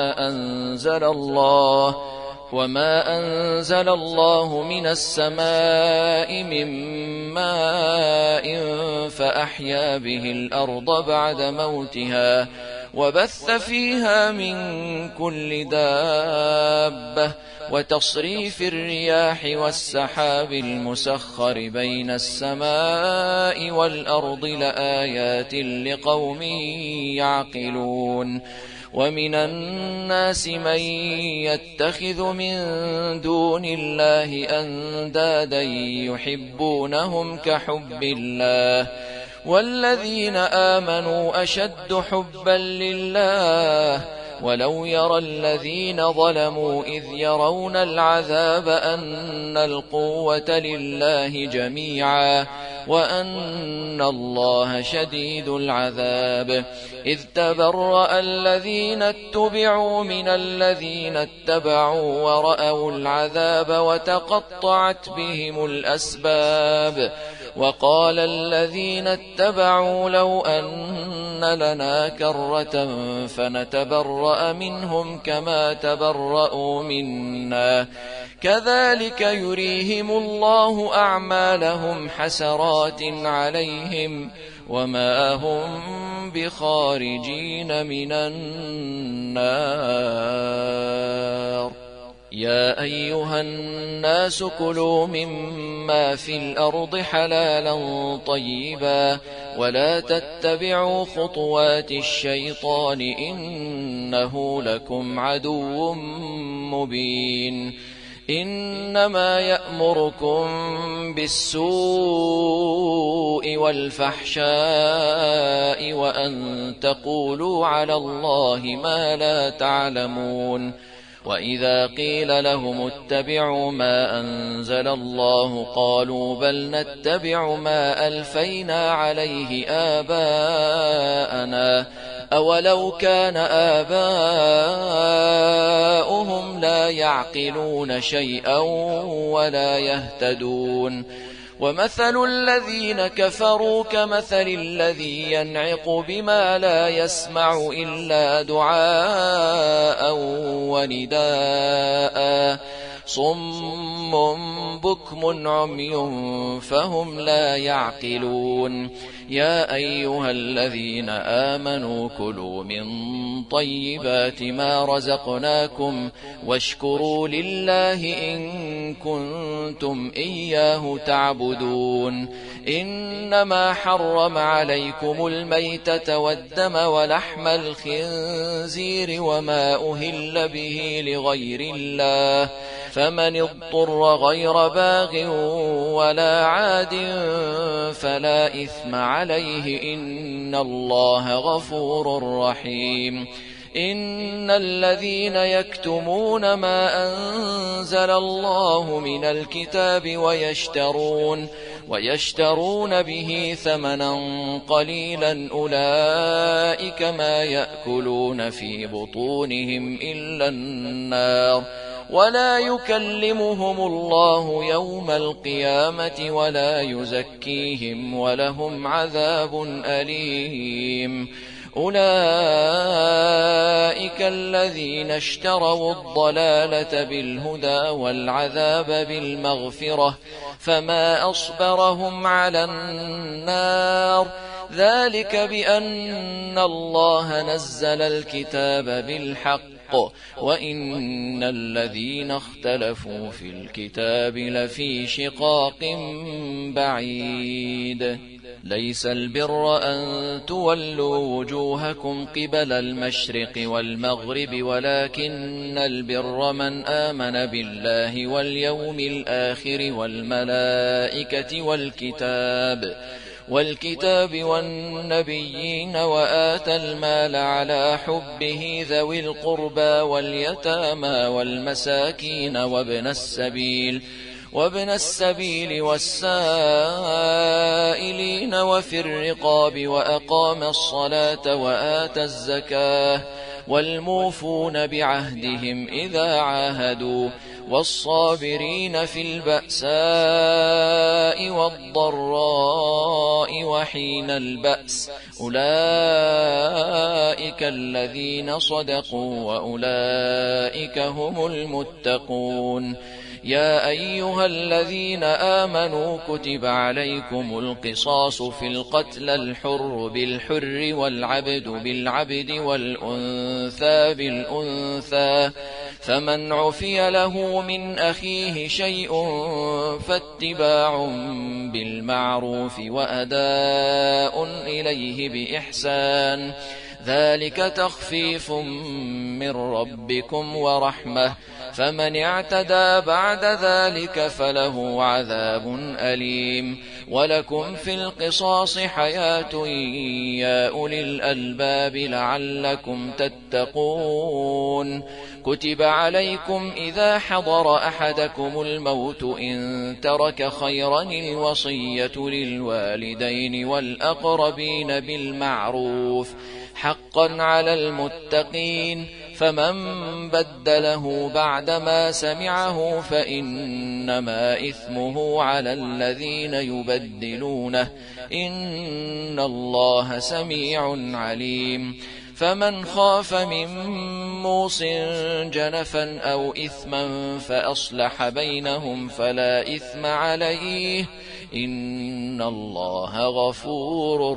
وما أنزل الله من السماء من ماء فأحيا به الأرض بعد موتها وبث فيها من كل دابة وتصريف الرياح والسحاب المسخر بين السماء والأرض لآيات لقوم يعقلون ومن الناس من يتخذ من دون الله أندادا يحبونهم كحب الله والذين آمنوا أشد حبا لله ولو يرى الذين ظلموا إذ يرون العذاب أن القوة لله جميعا وأن الله شديد العذاب إذ تبرأ الذين اتبعوا من الذين اتبعوا ورأوا العذاب وتقطعت بهم الأسباب وقال الذين اتبعوا لو أن لنا كرة فنتبرأ منهم كما تبرأوا منا كذلك يريهم الله أعمالهم حسرات عليهم وما هم بخارجين من النار يا أيها الناس كلوا مما في الأرض حلالا طيبا ولا تتبعوا خطوات الشيطان إنه لكم عدو مبين إنما يأمركم بالسوء والفحشاء وأن تقولوا على الله ما لا تعلمون وإذا قيل لهم اتبعوا ما أنزل الله قالوا بل نتبع ما ألفينا عليه آباءنا أولو كان آباؤهم لا يعقلون شيئا ولا يهتدون ومثل الذين كفروا كمثل الذي ينعق بما لا يسمع إلا دعاء ونداء صم بكم عمي فهم لا يعقلون يا أيها الذين آمنوا كلوا من طيبات ما رزقناكم واشكروا لله إن كنتم إياه تعبدون إنما حرم عليكم الميتة والدم ولحم الخنزير وما أهل به لغير الله فمن اضطر غير باغ ولا عاد فلا إثم عليه إن الله غفور رحيم إن الذين يكتمون ما أنزل الله من الكتاب ويشترون به ثمنا قليلا أولئك ما يأكلون في بطونهم إلا النار ولا يكلمهم الله يوم القيامة ولا يزكيهم ولهم عذاب أليم أولئك الذين اشتروا الضلالة بالهدى والعذاب بالمغفرة فما أصبرهم على النار ذلك بأن الله نزل الكتاب بالحق وإن الذين اختلفوا في الكتاب لفي شقاق بعيد ليس البر أن تولوا وجوهكم قبل المشرق والمغرب ولكن البر من آمن بالله واليوم الآخر والملائكة والكتاب والنبيين وآتى المال على حبه ذوي القربى واليتامى والمساكين وابن السبيل والسائلين وفي الرقاب وأقام الصلاة وآتى الزكاة والموفون بعهدهم إذا عاهدوا والصابرين في البأساء والضراء وحين البأس أولئك الذين صدقوا وأولئك هم المتقون. يا أيها الذين آمنوا كتب عليكم القصاص في القتلى الحر بالحر والعبد بالعبد والأنثى بالأنثى فمن عفي له من أخيه شيء فاتباع بالمعروف وأداء إليه بإحسان ذلك تخفيف من ربكم ورحمة فمن اعتدى بعد ذلك فله عذاب أليم. ولكم في القصاص حياة يا أولي الألباب لعلكم تتقون. كتب عليكم إذا حضر أحدكم الموت إن ترك خيرا الوصية للوالدين والأقربين بالمعروف حقا على المتقين فمن بدله بعدما سمعه فإنما إثمه على الذين يبدلونه إن الله سميع عليم. فمن خاف من موص جنفا أو إثما فأصلح بينهم فلا إثم عليه إن الله غفور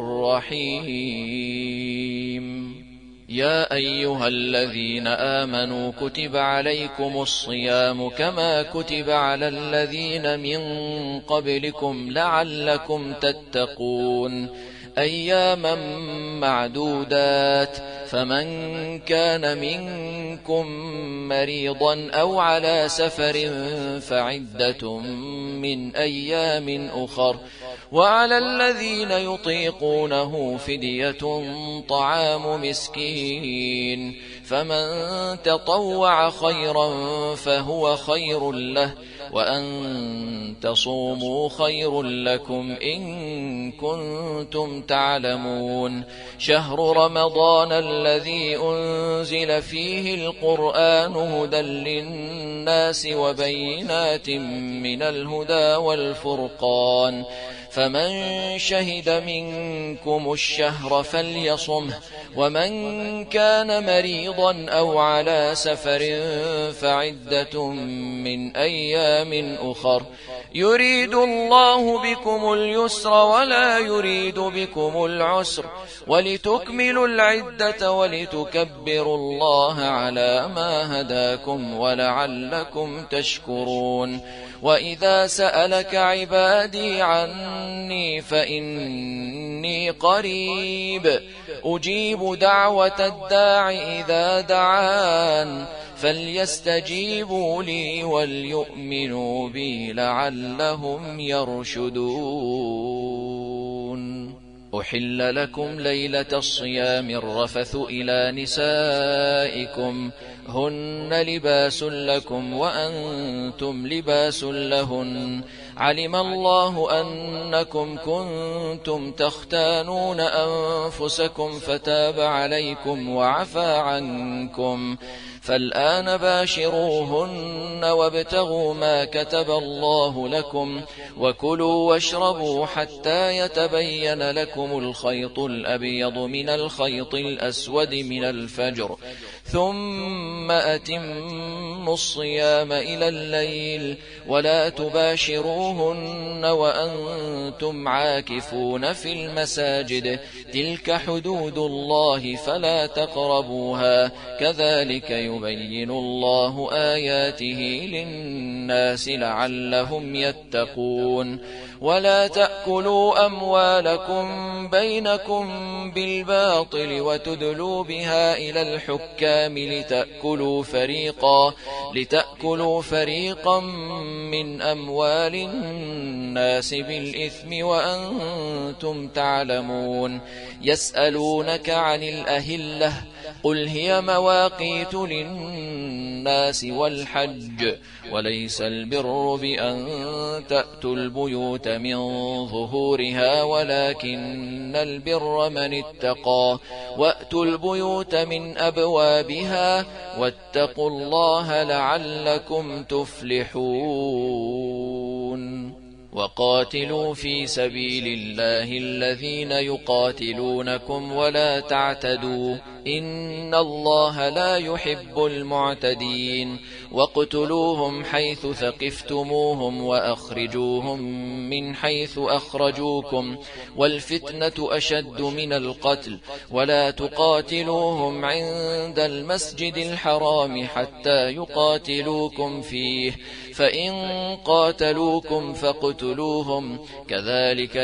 رحيم. يا أيها الذين آمنوا كتب عليكم الصيام كما كتب على الذين من قبلكم لعلكم تتقون أياما معدودات فمن كان منكم مريضا أو على سفر فعدة من أيام أخر وعلى الذين يطيقونه فدية طعام مسكين فمن تطوع خيرا فهو خير له وأن تصوموا خير لكم إن كنتم تعلمون. شهر رمضان الذي أنزل فيه القرآن هدى للناس وبينات من الهدى والفرقان فمن شهد منكم الشهر فليصمه ومن كان مريضا أو على سفر فعدة من أيام أخر يريد الله بكم اليسر ولا يريد بكم العسر ولتكملوا العدة ولتكبروا الله على ما هداكم ولعلكم تشكرون. وإذا سألك عبادي عني فإني قريب أجيب دعوة الداع إذا دعان فليستجيبوا لي وليؤمنوا بي لعلهم يرشدون. أحل لكم ليلة الصيام الرفث إلى نسائكم هن لباس لكم وأنتم لباس لهن علم الله أنكم كنتم تختانون أنفسكم فتاب عليكم وعفى عنكم فالآن باشروهن وابتغوا ما كتب الله لكم وكلوا واشربوا حتى يتبين لكم الخيط الأبيض من الخيط الأسود من الفجر ثم أتموا الصيام إلى الليل ولا تباشروهن وأنتم عاكفون في المساجد تلك حدود الله فلا تقربوها كذلك يبين الله آياته للناس لعلهم يتقون ولا تأكلوا أموالكم بينكم بالباطل وتدلوا بها إلى الحكام لتأكلوا فريقا من أموال الناس بالإثم وأنتم تعلمون يسألونك عن الأهلة قل هي مواقيت للناس والحج وليس البر بأن تأتوا البيوت من ظهورها ولكن البر من اتقى وأتوا البيوت من أبوابها واتقوا الله لعلكم تفلحون وقاتلوا في سبيل الله الذين يقاتلونكم ولا تعتدوا إن الله لا يحب المعتدين واقتلوهم حيث ثقفتموهم وأخرجوهم من حيث أخرجوكم والفتنة أشد من القتل ولا تقاتلوهم عند المسجد الحرام حتى يقاتلوكم فيه فإن قاتلوكم فاقتلوهم كذلك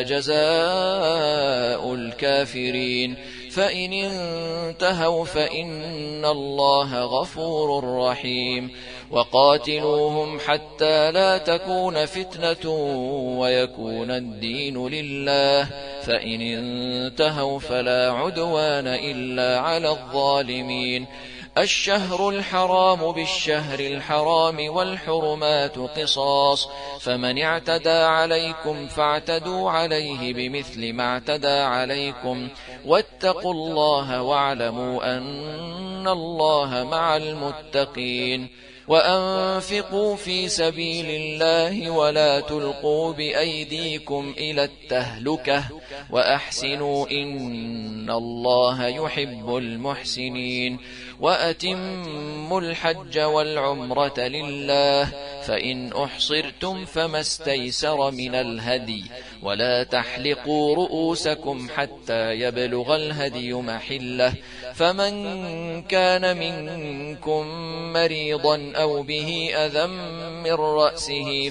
جزاء الكافرين فإن انتهوا فإن الله غفور رحيم وقاتلوهم حتى لا تكون فتنة ويكون الدين لله فإن انتهوا فلا عدوان إلا على الظالمين الشهر الحرام بالشهر الحرام والحرمات قصاص فمن اعتدى عليكم فاعتدوا عليه بمثل ما اعتدى عليكم واتقوا الله واعلموا أن الله مع المتقين وأنفقوا في سبيل الله ولا تلقوا بأيديكم إلى التهلكة وأحسنوا إن الله يحب المحسنين وأتموا الحج والعمرة لله فإن أحصرتم فما استيسر من الهدي ولا تحلقوا رؤوسكم حتى يبلغ الهدي محله فمن كان منكم مريضا أو به أذى من رأسه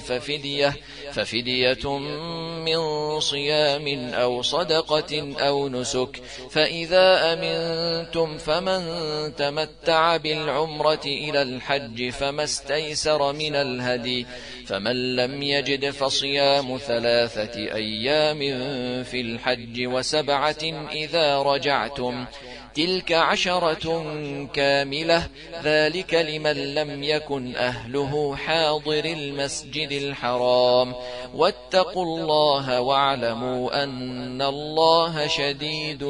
ففدية من صيام أو صدقة أو نسك فإذا أمنتم فمن تمتع بالعمرة إلى الحج فما استيسر من الهدي فمن لم يجد فصيام 3 أيام في الحج و7 إذا رجعتم تلك 10 كاملة ذلك لمن لم يكن أهله حاضر المسجد الحرام واتقوا الله واعلموا أن الله شديد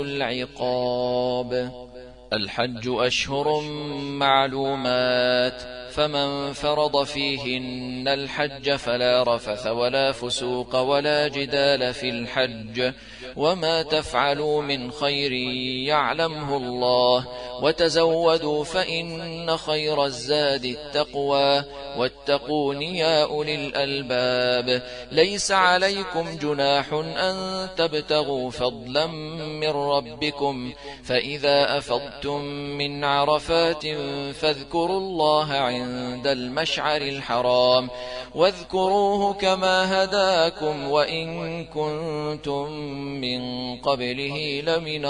العقاب الحج أشهر معلومات فمن فرض فيهن الحج فلا رفث ولا فسوق ولا جدال في الحج وما تفعلوا من خير يعلمه الله وتزودوا فإن خير الزاد التقوى واتقون يا أولي الألباب ليس عليكم جناح أن تبتغوا فضلا من ربكم فإذا أفضتم من عرفات فاذكروا الله عند المشعر الحرام واذكروه كما هداكم وإن كنتم من قبله لمن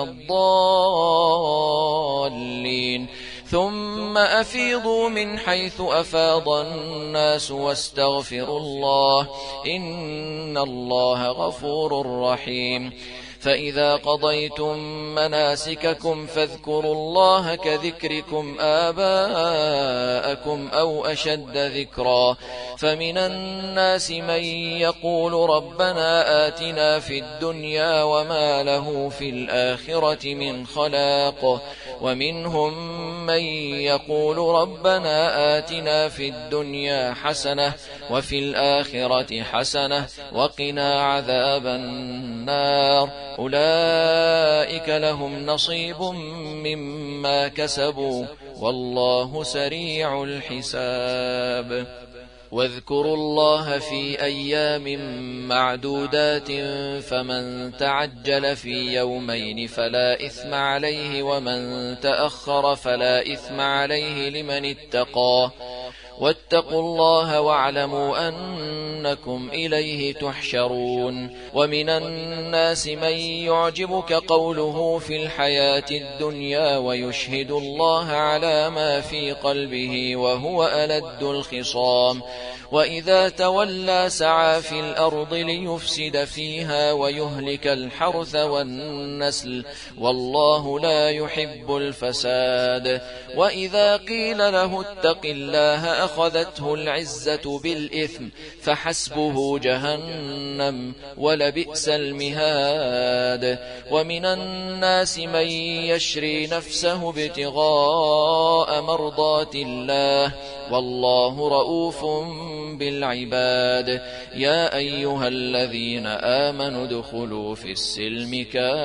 الضالين ثم أفيضوا من حيث أفاض الناس واستغفروا الله إن الله غفور رحيم فإذا قضيتم مناسككم فاذكروا الله كذكركم آباءكم أو أشد ذكرا فمن الناس من يقول ربنا آتنا في الدنيا وما له في الآخرة من خلاق ومنهم من يقول ربنا آتنا في الدنيا حسنة وفي الآخرة حسنة وقنا عذاب النار أولئك لهم نصيب مما كسبوا والله سريع الحساب. واذكروا الله في أيام معدودات فمن تعجل في يومين فلا إثم عليه ومن تأخر فلا إثم عليه لمن اتقى واتقوا الله واعلموا أنكم إليه تحشرون. ومن الناس من يعجبك قوله في الحياة الدنيا ويشهد الله على ما في قلبه وهو ألد الخصام وإذا تولى سعى في الأرض ليفسد فيها ويهلك الحرث والنسل والله لا يحب الفساد. وإذا قيل له اتق الله أخذته العزة بالإثم فحسبه جهنم ولبئس المهاد. ومن الناس من يشري نفسه ابتغاء مرضات الله والله رؤوف بالعباد. يا أيها الذين آمنوا ادخلوا في السلم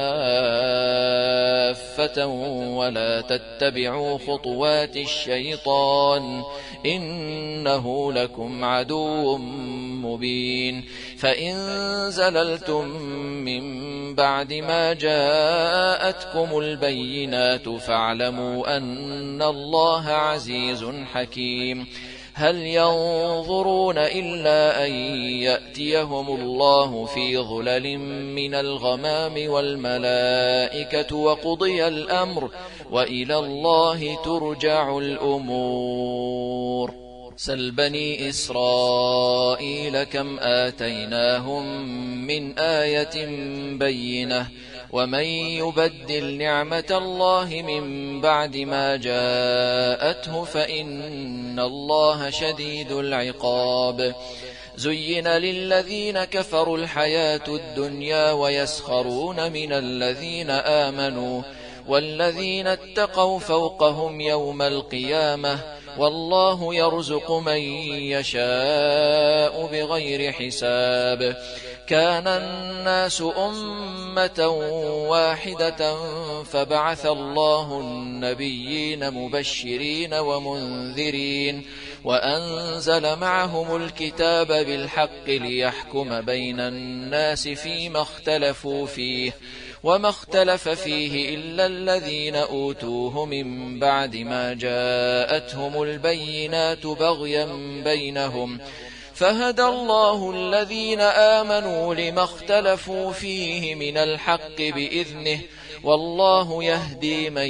كافة ولا تتبعوا خطوات الشيطان إنه لكم عدو مبين. فإن زللتم من بعد ما جاءتكم البينات فاعلموا أن الله عزيز حكيم. هل ينظرون إلا أن يأتيهم الله في ظلل من الغمام والملائكة وقضي الأمر وإلى الله ترجع الأمور. سل بني إسرائيل كم آتيناهم من آية بينة ومن يبدل نعمة الله من بعد ما جاءته فإن الله شديد العقاب. زين للذين كفروا الحياة الدنيا ويسخرون من الذين آمنوا والذين اتقوا فوقهم يوم القيامة والله يرزق من يشاء بغير حساب. كان الناس أمة واحدة فبعث الله النبيين مبشرين ومنذرين وأنزل معهم الكتاب بالحق ليحكم بين الناس فيما اختلفوا فيه وما اختلف فيه إلا الذين أوتوه من بعد ما جاءتهم البينات بغيا بينهم فهدى الله الذين آمنوا لما اختلفوا فيه من الحق بإذنه والله يهدي من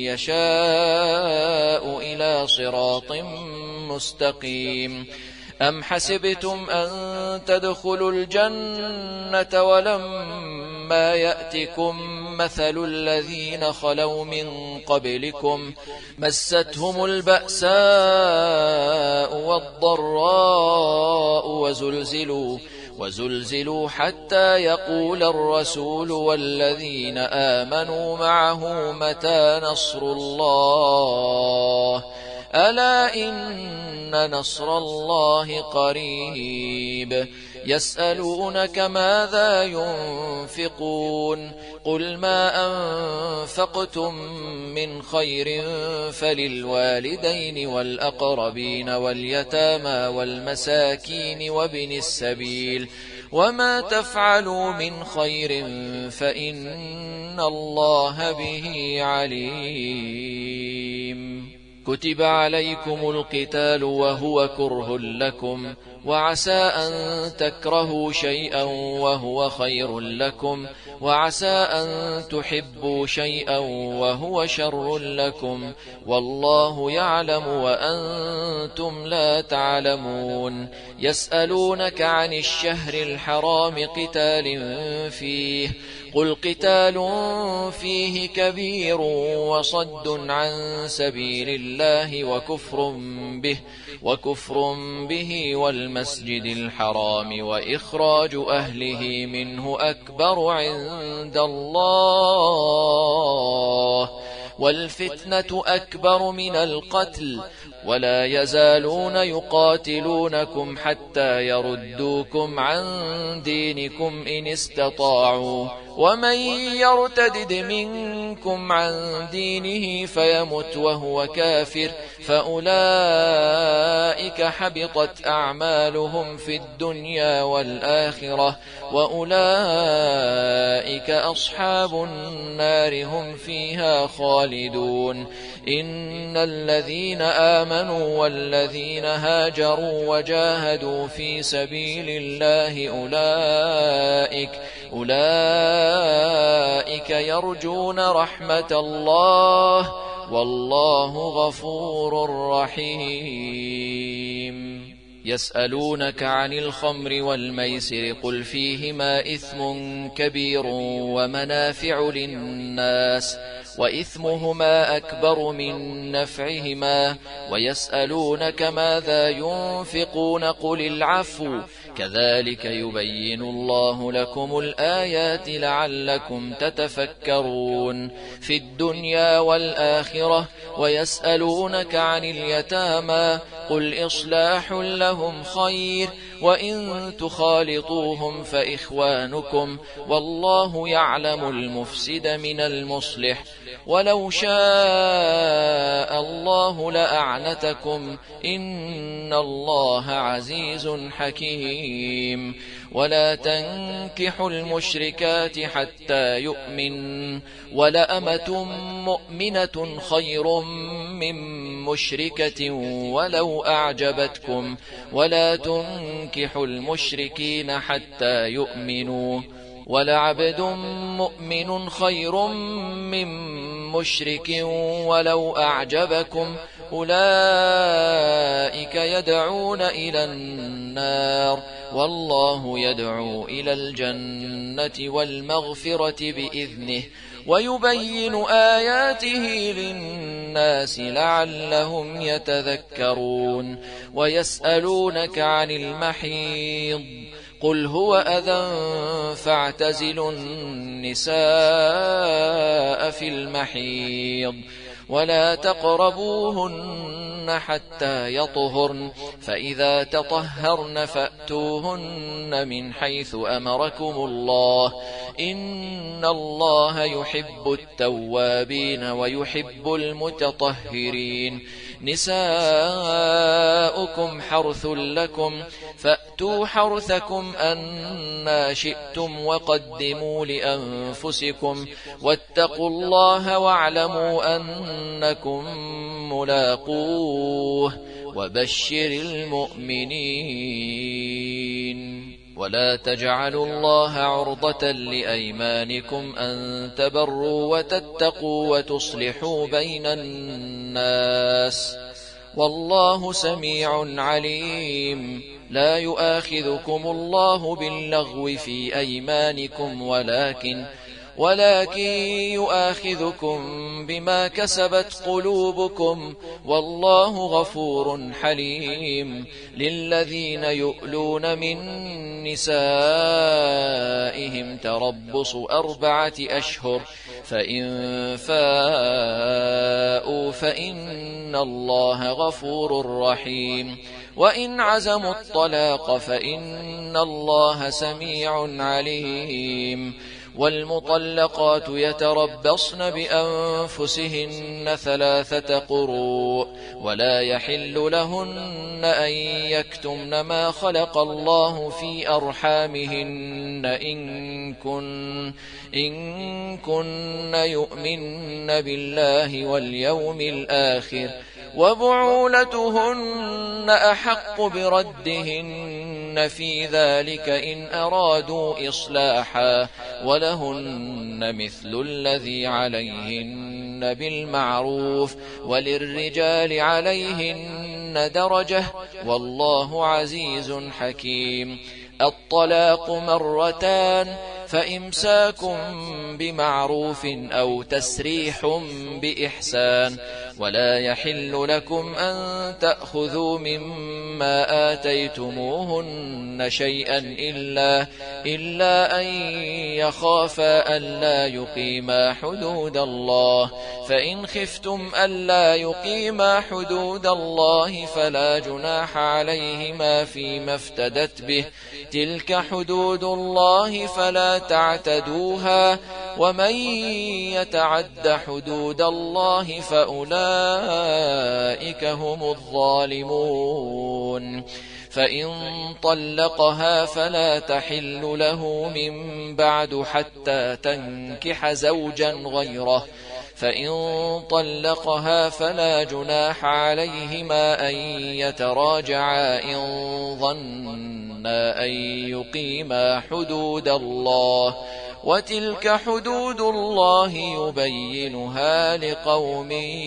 يشاء إلى صراط مستقيم. أم حسبتم أن تدخلوا الجنة ولما يأتكم مثل الذين خلوا من قبلكم مستهم البأساء والضراء وزلزلوا حتى يقول الرسول والذين آمنوا معه متى نصر الله ألا إن نصر الله قريب. يسألونك ماذا ينفقون قل ما أنفقتم من خير فللوالدين والأقربين واليتامى والمساكين وابن السبيل وما تفعلوا من خير فإن الله به عليم. كتب عليكم القتال وهو كره لكم وعسى أن تكرهوا شيئا وهو خير لكم وعسى أن تحبوا شيئا وهو شر لكم والله يعلم وأنتم لا تعلمون. يسألونك عن الشهر الحرام قتال فيه قل قتال فيه كبير وصد عن سبيل الله وكفر به والمسجد الحرام وإخراج أهله منه أكبر عند الله والفتنة أكبر من القتل ولا يزالون يقاتلونكم حتى يردوكم عن دينكم إن استطاعوا ومن يرتدد منكم منكم عن دينه فيمت وهو كافر فأولئك حبطت أعمالهم في الدنيا والآخرة وأولئك أصحاب النار هم فيها خالدون. إن الذين آمنوا والذين هاجروا وجاهدوا في سبيل الله أولئك يرجون رحمة الله والله غفور رحيم. يسألونك عن الخمر والميسر قل فيهما إثم كبير ومنافع للناس وإثمهما أكبر من نفعهما ويسألونك ماذا ينفقون قل العفو كذلك يبين الله لكم الآيات لعلكم تتفكرون في الدنيا والآخرة. ويسألونك عن اليتامى قل إصلاح لهم خير وإن تخالطوهم فإخوانكم والله يعلم المفسد من المصلح ولو شاء الله لأعنتكم إن الله عزيز حكيم. ولا تنكحوا المشركات حتى يؤمن ولأمة مؤمنة خير من مشركة ولو أعجبتكم ولا تنكحوا المشركين حتى يؤمنوا ولعبد مؤمن خير من مشرك ولو أعجبكم أولئك يدعون إلى النار والله يدعو إلى الجنة والمغفرة بإذنه ويبين آياته للناس لعلهم يتذكرون. ويسألونك عن المحيض قل هو أذى فاعتزلوا النساء في المحيض ولا تقربوهن حتى يطهرن فإذا تطهرن فأتوهن من حيث أمركم الله إن الله يحب التوابين ويحب المتطهرين. نساؤكم حرث لكم فأتوا حرثكم أنى شئتم وقدموا لأنفسكم واتقوا الله واعلموا أنكم ملاقوه وبشر المؤمنين. ولا تجعلوا الله عرضة لأيمانكم أن تبروا وتتقوا وتصلحوا بين الناس والله سميع عليم. لا يؤاخذكم الله باللغو في أيمانكم ولكن يؤاخذكم بما كسبت قلوبكم والله غفور حليم. للذين يؤلون من نسائهم تربص 4 أشهر فإن فاءوا فإن الله غفور رحيم. وإن عزموا الطلاق فإن الله سميع عليم. والمطلقات يتربصن بأنفسهن 3 قروء ولا يحل لهن أن يكتمن ما خلق الله في أرحامهن إن كن يؤمن بالله واليوم الآخر وبعولتهن أحق بردهن في ذلك إن أرادوا إصلاحا ولهن مثل الذي عليهن بالمعروف وللرجال عليهن درجة والله عزيز حكيم. الطلاق 2 مرتان فإمساك بمعروف أو تسريح بإحسان ولا يحل لكم أن تأخذوا مما آتيتموهن شيئا إلا أن يخافا ألا يقيما حدود الله فإن خفتم ألا يقيما حدود الله فلا جناح عليهما فيما افتدت به تلك حدود الله فلا تعتدوها ومن يتعد حدود الله فأولئك هم الظالمون. فإن طلقها فلا تحل له من بعد حتى تنكح زوجا غيره، فإن طلقها فلا جناح عليهما أن يتراجعا إن ظنا أن يقيما حدود الله، وتلك حدود الله يبينها لقوم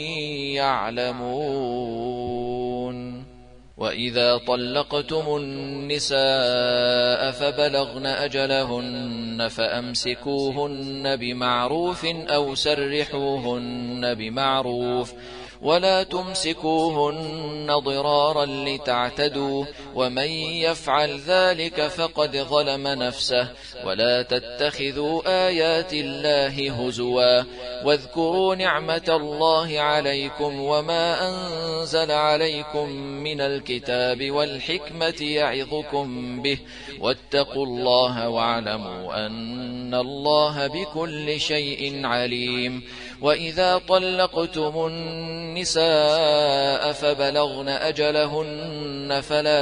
يعلمون. وإذا طلقتم النساء فبلغن أجلهن فأمسكوهن بمعروف أو سرحوهن بمعروف، ولا تمسكوهن ضرارا لتعتدوا، ومن يفعل ذلك فقد ظلم نفسه. ولا تتخذوا آيات الله هزوا، واذكروا نعمة الله عليكم وما أنزل عليكم من الكتاب والحكمة يعظكم به، واتقوا الله واعلموا أن الله بكل شيء عليم. وإذا طلقتم النساء فبلغن أجلهن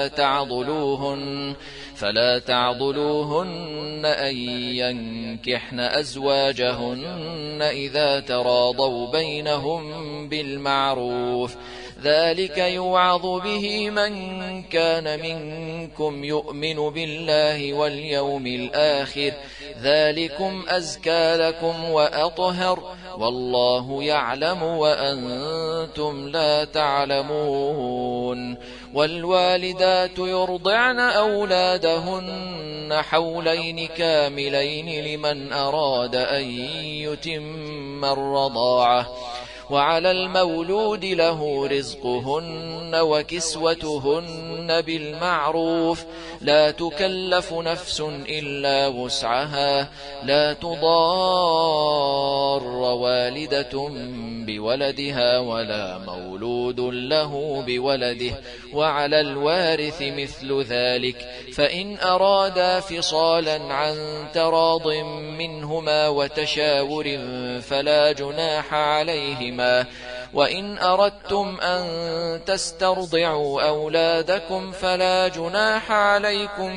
فلا تعضلوهن أن ينكحن أزواجهن إذا تراضوا بينهم بالمعروف، ذلك يوعظ به من كان منكم يؤمن بالله واليوم الآخر، ذلكم أزكى لكم وأطهر، والله يعلم وأنتم لا تعلمون. والوالدات يرضعن أولادهن حولين كاملين لمن أراد أن يتم الرضاعة، وعلى المولود له رزقهن وكسوتهن بالمعروف، لا تكلف نفس إلا وسعها، لا تضار والدة بولدها ولا مولود له بولده، وعلى الوارث مثل ذلك، فإن أرادا فصالا عن تراض منهما وتشاور فلا جناح عليهما. وإن أردتم أن تسترضعوا أولادكم فلا جناح عليكم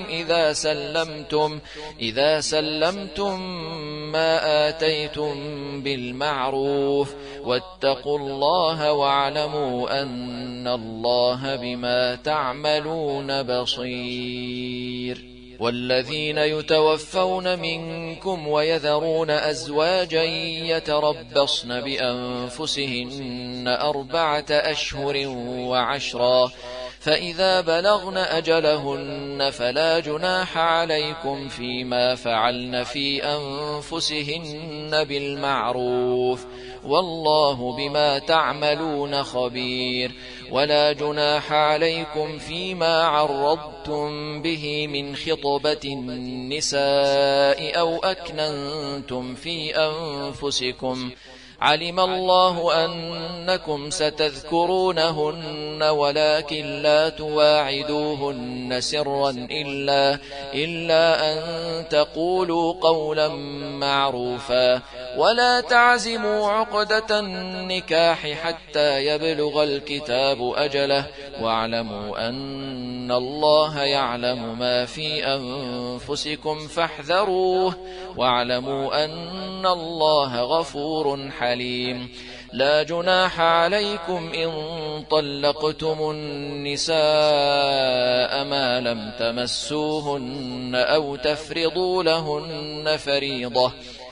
إذا سلمتم ما آتيتم بالمعروف، واتقوا الله واعلموا أن الله بما تعملون بصير. والذين يتوفون منكم ويذرون أزواجا يتربصن بأنفسهن 4 أشهر و10، فإذا بلغن أجلهن فلا جناح عليكم فيما فعلن في أنفسهن بالمعروف، والله بما تعملون خبير. ولا جناح عليكم فيما عرضتم به من خطبة النساء أو أكننتم في أنفسكم، علم الله أنكم ستذكرونهن ولكن لا تواعدوهن سرا إلا أن تقولوا قولا معروفا، ولا تعزموا عقدة النكاح حتى يبلغ الكتاب أجله، واعلموا أن الله يعلم ما في أنفسكم فاحذروه، واعلموا أن الله غفور حليم. لا جناح عليكم إن طلقتم النساء ما لم تمسوهن أو تفرضوا لهن فريضة،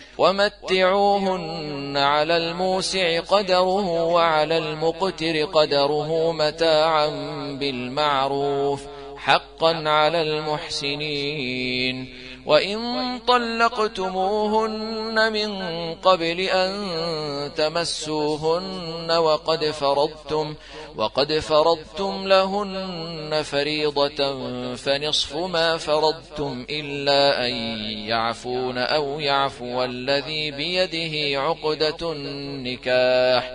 ومتعوهن على الموسع قدره وعلى المقتر قدره متاعا بالمعروف، حقا على المحسنين. وإن طلقتموهن من قبل أن تمسوهن وقد فرضتم لهن فريضة فنصف ما فرضتم إلا أن يعفون أو يعفو الذي بيده عقدة النكاح،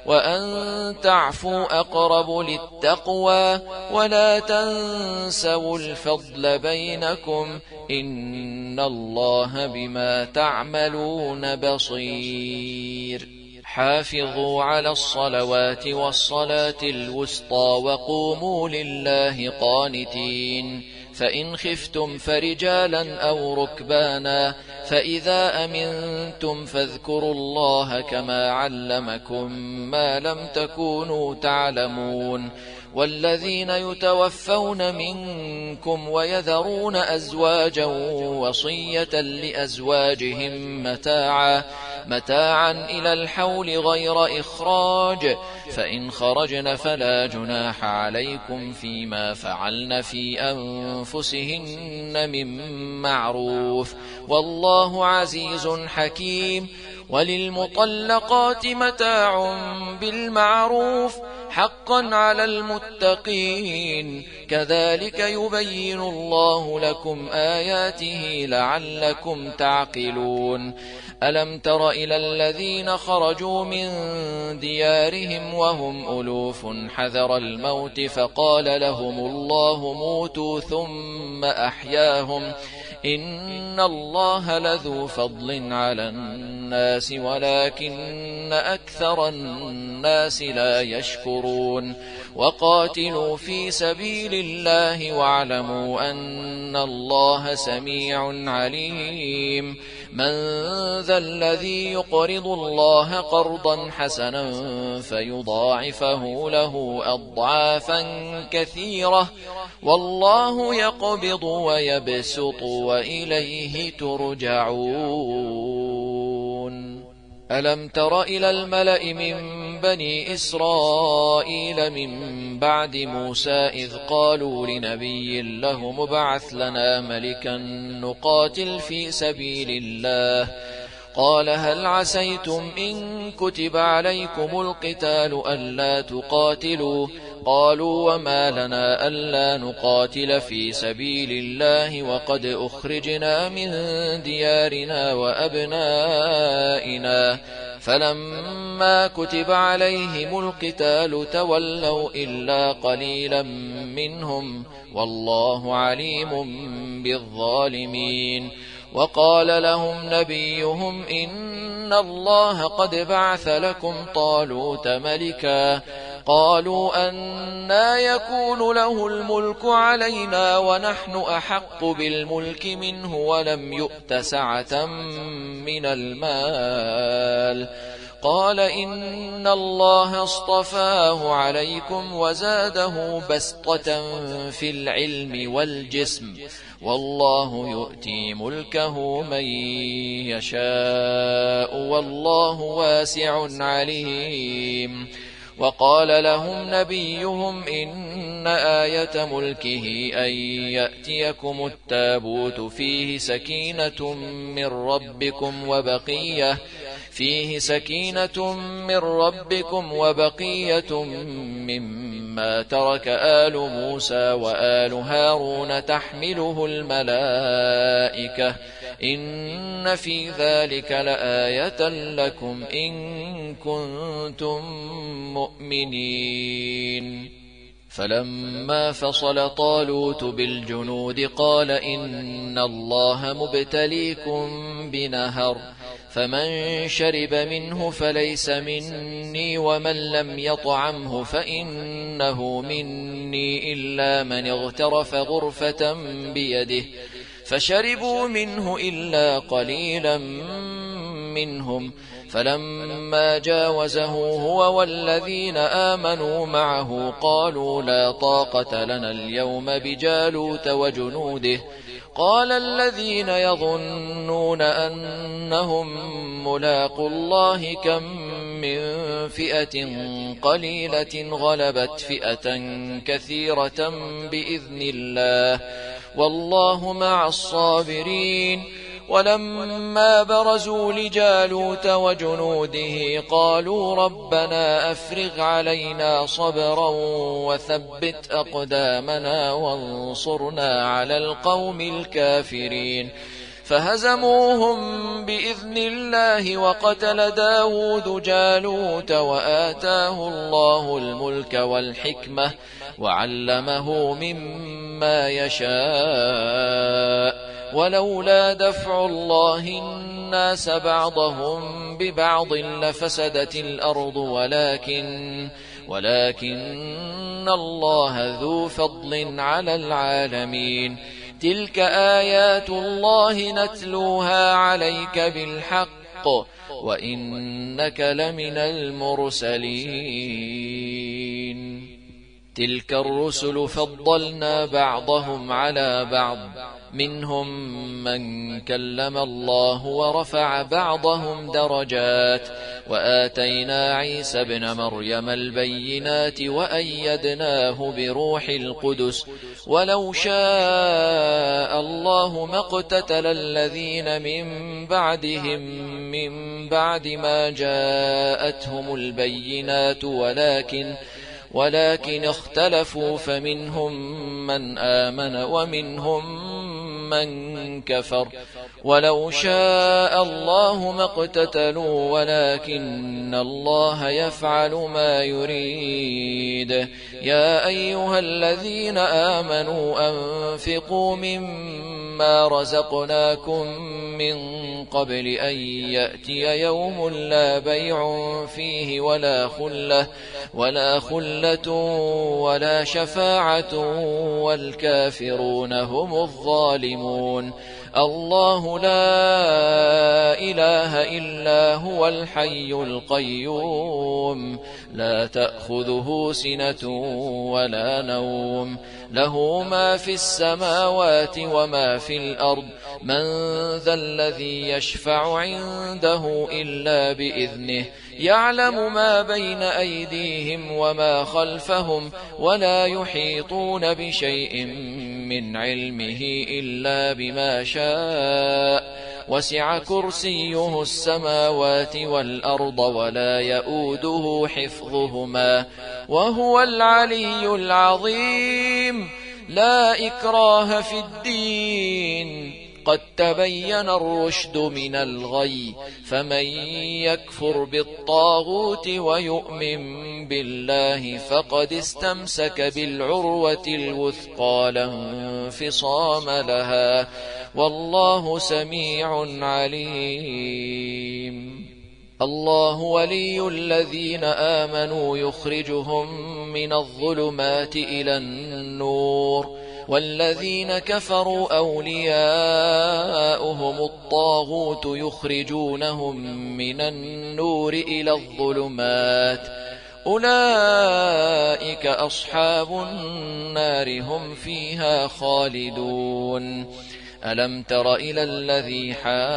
وأن تعفوا أقرب للتقوى ولا تنسوا الفضل بينكم إن الله بما تعملون بصير حافظوا على الصلوات والصلاة الوسطى وقوموا لله قانتين فإن خفتم فرجالا أو ركبانا فإذا أمنتم فاذكروا الله كما علمكم ما لم تكونوا تعلمون والذين يتوفون منكم ويذرون أزواجا وصية لأزواجهم متاعا إلى الحول غير إخراج فإن خرجن فلا جناح عليكم فيما فعلن في أنفسهن من معروف والله عزيز حكيم وللمطلقات متاع بالمعروف حقا على المتقين كذلك يبين الله لكم آياته لعلكم تعقلون ألم تر إلى الذين خرجوا من ديارهم وهم ألوف حذر الموت فقال لهم الله موتوا ثم أحياهم إن الله لذو فضل على الناس ولكن أكثر الناس لا يشكرون وقاتلوا في سبيل الله واعلموا أن الله سميع عليم من ذا الذي يقرض الله قرضا حسنا فيضاعفه له أضعافا كثيرة والله يقبض ويبسط وإليه ترجعون ألم تر إلى الملأ من بني إسرائيل من بعد موسى إذ قالوا لنبي له مبعث لنا ملكا نقاتل في سبيل الله قال هل عسيتم إن كتب عليكم القتال ألا تقاتلوا قالوا وما لنا ألا نقاتل في سبيل الله وقد أخرجنا من ديارنا وأبنائنا فلما كتب عليهم القتال تولوا إلا قليلا منهم والله عليم بالظالمين وقال لهم نبيهم إن الله قد بعث لكم طالوت ملكا قالوا أنى يكون له الملك علينا ونحن أحق بالملك منه ولم يؤت سعة من المال قال إن الله اصطفاه عليكم وزاده بسطة في العلم والجسم والله يؤتي ملكه من يشاء والله واسع عليم وقال لهم نبيهم إن آية ملكه أن يأتيكم التابوت فيه سكينة من ربكم وبقية مما ترك آل موسى وآل هارون تحمله الملائكة إن في ذلك لآية لكم إن كنتم مؤمنين فلما فصل طالوت بالجنود قال إن الله مبتليكم بنهر فمن شرب منه فليس مني ومن لم يطعمه فإنه مني إلا من اغترف غرفة بيده فشربوا منه إلا قليلا منهم فلما جاوزه هو والذين آمنوا معه قالوا لا طاقة لنا اليوم بجالوت وجنوده قال الذين يظنون أنهم ملاقوا الله كم من فئة قليلة غلبت فئة كثيرة بإذن الله والله مع الصابرين ولما برزوا لجالوت وجنوده قالوا ربنا أفرغ علينا صبرا وثبت أقدامنا وانصرنا على القوم الكافرين فهزموهم بإذن الله وقتل داود جالوت وآتاه الله الملك والحكمة وعلمه مما يشاء ولولا دفع الله الناس بعضهم ببعض لفسدت الأرض ولكن الله ذو فضل على العالمين تلك آيات الله نتلوها عليك بالحق وإنك لمن المرسلين تلك الرسل فضلنا بعضهم على بعض منهم من كلم الله ورفع بعضهم درجات وآتينا عيسى ابن مريم البينات وأيدناه بروح القدس ولو شاء الله ما اقتتل الذين من بعدهم من بعد ما جاءتهم البينات ولكن اختلفوا فمنهم من آمن ومنهم من كفر ولو شاء الله ما اقتتلوا ولكن الله يفعل ما يريد يا أيها الذين آمنوا أنفقوا مما رزقناكم من قبل أن يأتي يوم لا بيع فيه ولا خلة ولا شفاعة والكافرون هم الظالمون الله لا إله إلا هو الحي القيوم لا تأخذه سنة ولا نوم له ما في السماوات وما في الأرض من ذا الذي يشفع عنده إلا بإذنه يعلم ما بين أيديهم وما خلفهم ولا يحيطون بشيء من علمه إلا بما شاء وسع كرسيه السماوات والأرض ولا يؤوده حفظهما وهو العلي العظيم لا إكراه في الدين قد تبين الرشد من الغي فمن يكفر بالطاغوت ويؤمن بالله فقد استمسك بالعروة الوثقى لا انفصام لها والله سميع عليم الله ولي الذين آمنوا يخرجهم من الظلمات إلى النور والذين كفروا أولياؤهم الطاغوت يخرجونهم من النور إلى الظلمات أولئك أصحاب النار هم فيها خالدون ألم تر إلى الذي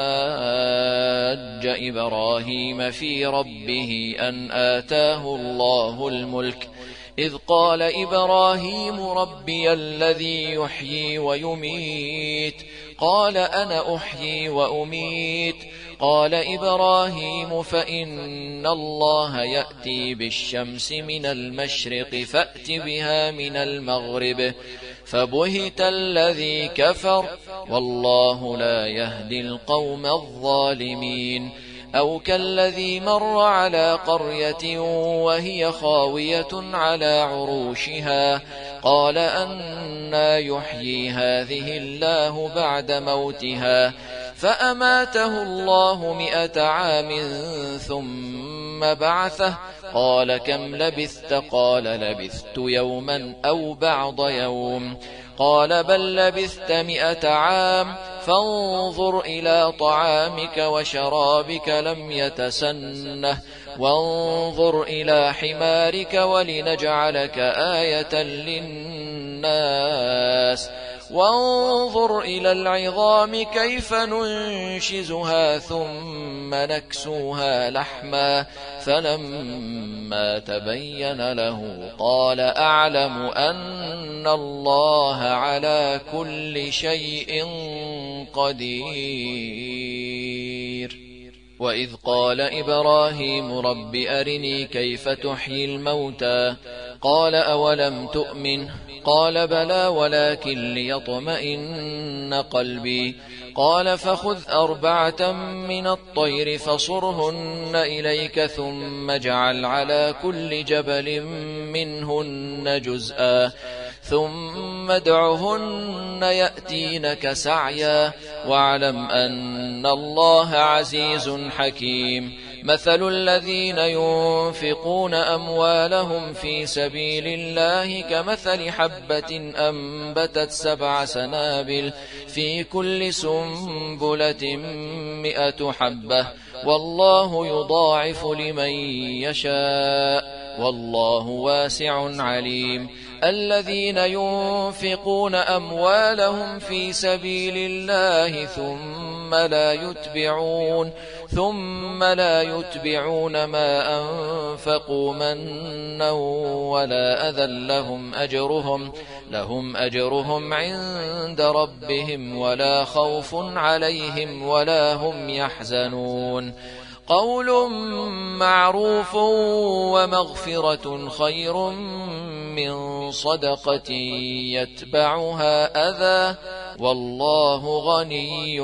حاج إبراهيم في ربه أن آتاه الله الملك إذ قال إبراهيم ربي الذي يحيي ويميت قال أنا أحيي وأميت قال إبراهيم فإن الله يأتي بالشمس من المشرق فأت بها من المغرب فبهت الذي كفر والله لا يهدي القوم الظالمين أو كالذي مر على قرية وهي خاوية على عروشها قال أنى يحيي هذه الله بعد موتها فأماته الله 100 عام ثم بعثه قال كم لبثت قال لبثت يوما أو بعض يوم قال بل لبثت 100 عام فانظر إلى طعامك وشرابك لم يتسنه وانظر إلى حمارك ولنجعلك آية للناس وانظر إلى العظام كيف ننشزها ثم نكسوها لحما فلما تبين له قال أعلم أن الله على كل شيء قدير وإذ قال إبراهيم رب أرني كيف تحيي الموتى قال أولم تؤمن؟ قال بلى ولكن ليطمئن قلبي. قال فخذ 4 من الطير فصرهن إليك ثم اجعل على كل جبل منهن جزءا ثم ادعهن يأتينك سعيا واعلم أن الله عزيز حكيم. مثل الذين ينفقون أموالهم في سبيل الله كمثل حبة أنبتت 7 سنابل في كل سنبلة 100 حبة والله يضاعف لمن يشاء والله واسع عليم. الذين ينفقون أموالهم في سبيل الله ثم لا يتبعون ما أنفقوا منا ولا أذى لهم أجرهم عند ربهم ولا خوف عليهم ولا هم يحزنون. قول معروف ومغفرة خير من صدقة يتبعها أذى والله غني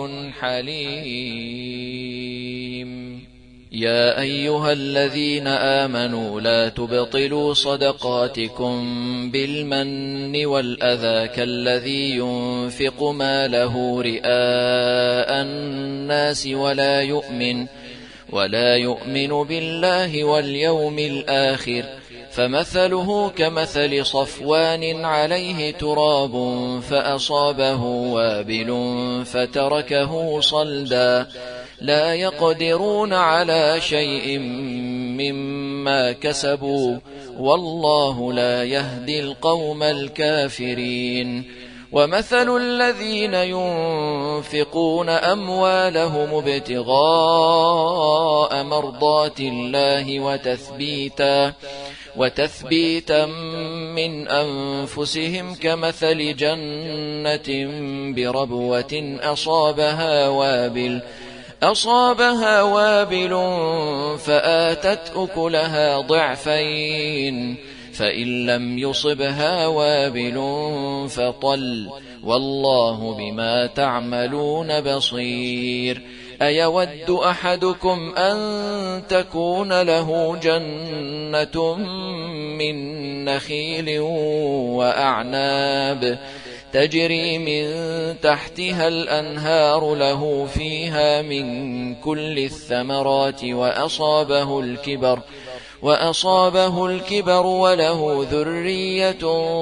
حليم. يا أيها الذين آمنوا لا تبطلوا صدقاتكم بالمن والأذى كالذي ينفق ماله رئاء الناس ولا يؤمن بالله واليوم الآخر فمثله كمثل صفوان عليه تراب فأصابه وابل فتركه صلدا لا يقدرون على شيء مما كسبوا والله لا يهدي القوم الكافرين. ومثل الذين ينفقون أموالهم ابتغاء مرضات الله وتثبيتا من أنفسهم كمثل جنة بربوة أصابها وابل فآتت أكلها ضعفين فإن لم يصبها وابل فطل والله بما تعملون بصير. أيود أحدكم أن تكون له جنة من نخيل وأعناب تجري من تحتها الأنهار له فيها من كل الثمرات وأصابه الكبر وله ذرية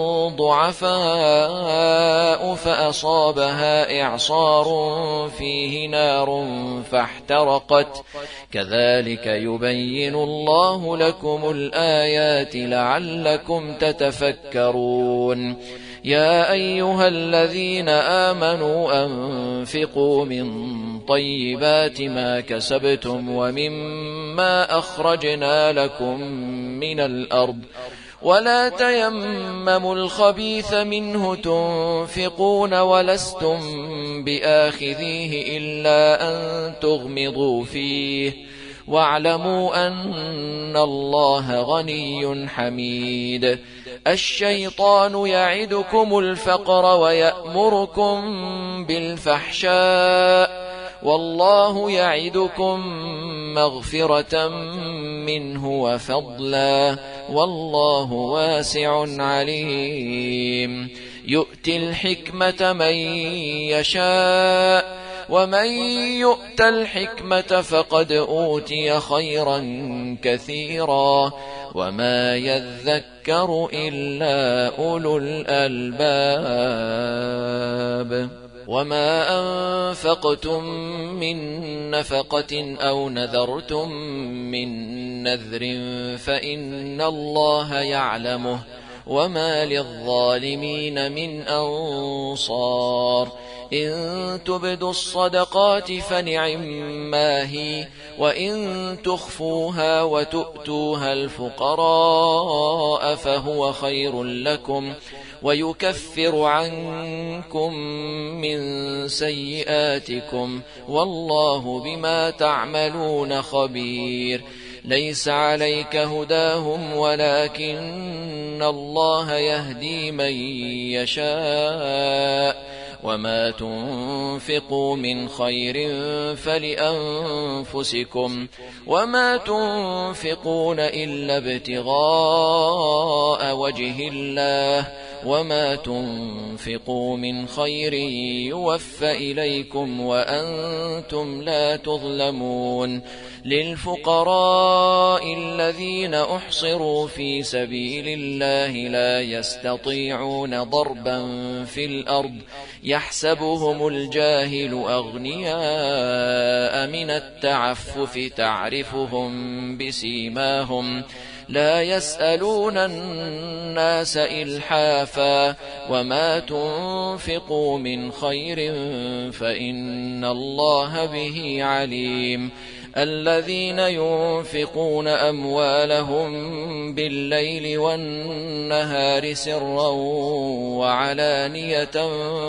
ضعفاء فأصابها إعصار فيه نار فاحترقت كذلك يبين الله لكم الآيات لعلكم تتفكرون. يا أيها الذين آمنوا أنفقوا من طيبات ما كسبتم ومما أخرجنا لكم من الأرض ولا تيمموا الخبيث منه تنفقون ولستم بآخذيه إلا أن تغمضوا فيه واعلموا أن الله غني حميد. الشيطان يعدكم الفقر ويأمركم بالفحشاء والله يعدكم مغفرة منه وفضلا والله واسع عليم. يؤتي الحكمة من يشاء ومن يؤت الحكمة فقد أوتي خيرا كثيرا وما يذكر إلا أولو الألباب. وما أنفقتم من نفقة أو نذرتم من نذر فإن الله يعلمه وما للظالمين من أنصار. إن تبدوا الصدقات فنعما هي وإن تخفوها وتؤتوها الفقراء فهو خير لكم ويكفر عنكم من سيئاتكم والله بما تعملون خبير. ليس عليك هداهم ولكن إن الله يهدي من يشاء وما تنفقوا من خير فلأنفسكم وما تنفقون إلا ابتغاء وجه الله وما تنفقوا من خير يوفى إليكم وأنتم لا تظلمون للفقراء الذين أحصروا في سبيل الله لا يستطيعون ضربا في الأرض يحسبهم الجاهل أغنياء من التعفف تعرفهم بسيماهم لا يسألون الناس إلحافا وما تنفقوا من خير فإن الله به عليم الذين ينفقون أموالهم بالليل والنهار سرا وعلانية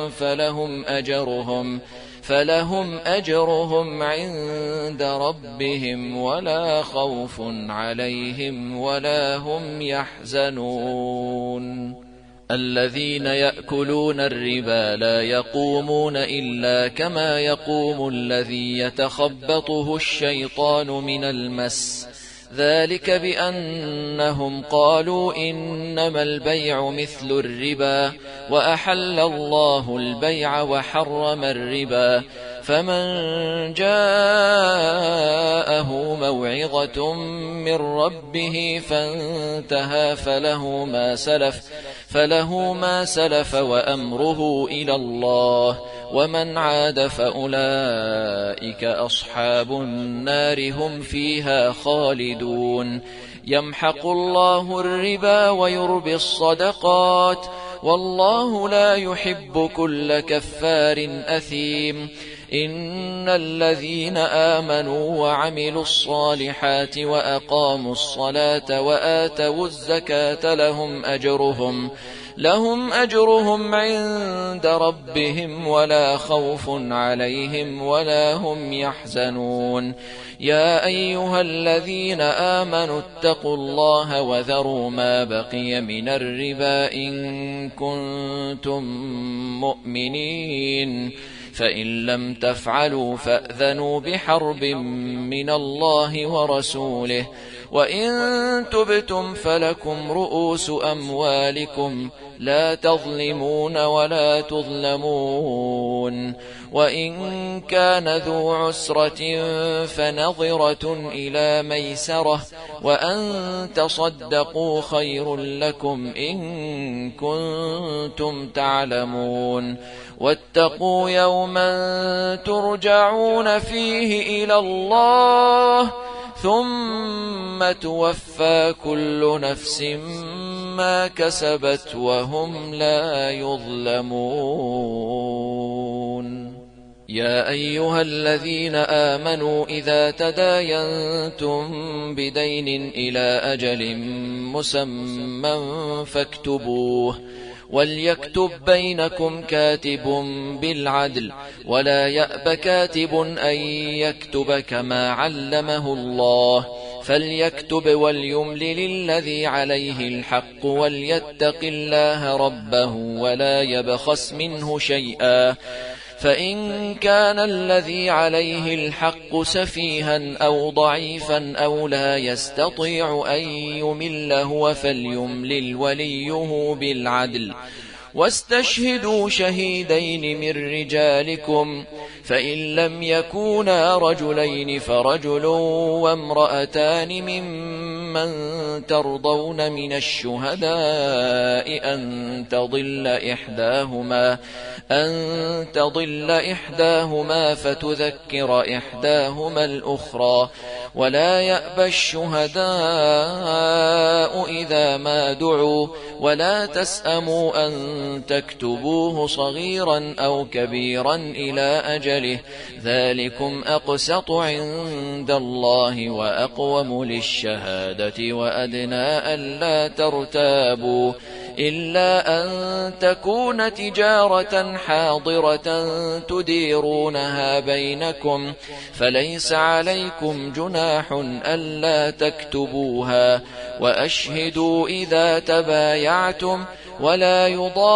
فلهم أجرهم عند ربهم ولا خوف عليهم ولا هم يحزنون الذين يأكلون الربا لا يقومون إلا كما يقوم الذي يتخبطه الشيطان من المس ذلك بأنهم قالوا إنما البيع مثل الربا وأحل الله البيع وحرم الربا فمن جاءه موعظة من ربه فانتهى فله ما سلف وأمره إلى الله ومن عاد فأولئك أصحاب النار هم فيها خالدون يمحق الله الربا ويربي الصدقات والله لا يحب كل كفار أثيم إن الذين آمنوا وعملوا الصالحات وأقاموا الصلاة وآتوا الزكاة لهم أجرهم عند ربهم ولا خوف عليهم ولا هم يحزنون يا أيها الذين آمنوا اتقوا الله وذروا ما بقي من الربا إن كنتم مؤمنين فإن لم تفعلوا فأذنوا بحرب من الله ورسوله وإن تبتم فلكم رؤوس أموالكم لا تظلمون ولا تظلمون وإن كان ذو عسرة فنظرة إلى ميسرة وأن تصدقوا خير لكم إن كنتم تعلمون واتقوا يوما ترجعون فيه إلى الله ثم توفى كل نفس ما كسبت وهم لا يظلمون يا أيها الذين آمنوا إذا تداينتم بدين إلى أجل مسمى فاكتبوه وليكتب بينكم كاتب بالعدل ولا يأب كاتب أن يكتب كما علمه الله فليكتب وليملل الذي عليه الحق وليتق الله ربه ولا يبخس منه شيئا فإن كان الذي عليه الحق سفيها أو ضعيفا أو لا يستطيع أن يمل هو فليملل وليه بالعدل واستشهدوا شهيدين من رجالكم فإن لم يكونا رجلين فرجل وامرأتان ممن ترضون من الشهداء أن تضل إحداهما فتذكر إحداهما الأخرى ولا يأبى الشهداء إذا ما دعوا ولا تسأموا أن تكتبوه صغيرا أو كبيرا إلى أجله ذلكم أقسط عند الله وأقوم للشهادة وأدنى ألا ترتابوا إلا أن تكون تجارة حاضرة تديرونها بينكم فليس عليكم جناح ألا تكتبوها وأشهدوا إذا تبايعتم ولا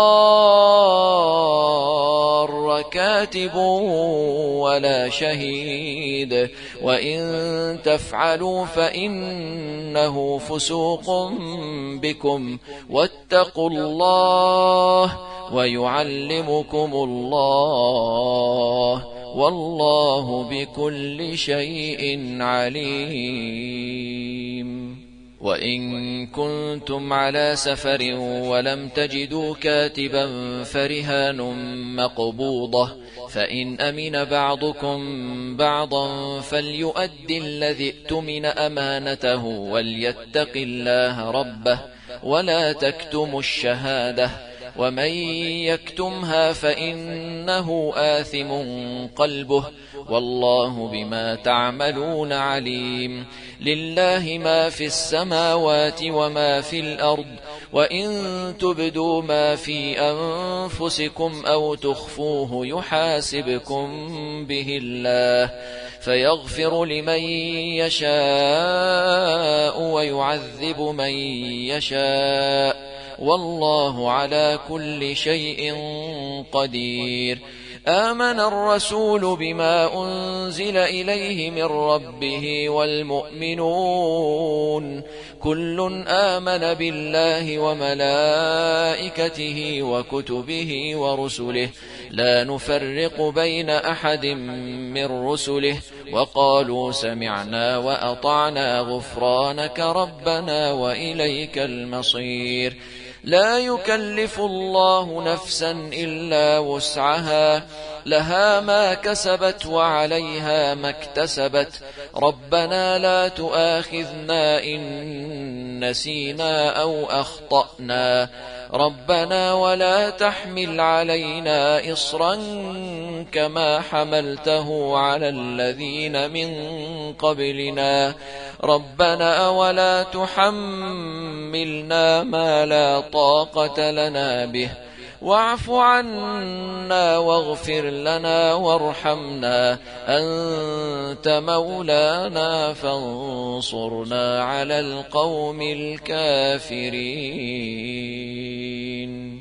يضار كاتب ولا شهيد وإن تفعلوا فإنه فسوق بكم واتقوا الله ويعلمكم الله والله بكل شيء عليم. وإن كنتم على سفر ولم تجدوا كاتبا فرهان مقبوضة فإن أمن بعضكم بعضا فليؤدي الذي ائتمن أمانته وليتق الله ربه ولا تكتموا الشهادة ومن يكتمها فإنه آثم قلبه والله بما تعملون عليم. لله ما في السماوات وما في الأرض وإن تبدوا ما في أنفسكم أو تخفوه يحاسبكم به الله فيغفر لمن يشاء ويعذب من يشاء والله على كل شيء قدير. آمن الرسول بما أنزل إليه من ربه والمؤمنون كل آمن بالله وملائكته وكتبه ورسله لا نفرق بين أحد من رسله وقالوا سمعنا وأطعنا غفرانك ربنا وإليك المصير. لا يكلف الله نفسا إلا وسعها لها ما كسبت وعليها ما اكتسبت ربنا لا تؤاخذنا إن نسينا أو أخطأنا ربنا ولا تحمل علينا إصرا كما حملته على الذين من قبلنا ربنا ولا تحملنا ما لا طاقة لنا به واعف عنا واغفر لنا وارحمنا أنت مولانا فانصرنا على القوم الكافرين.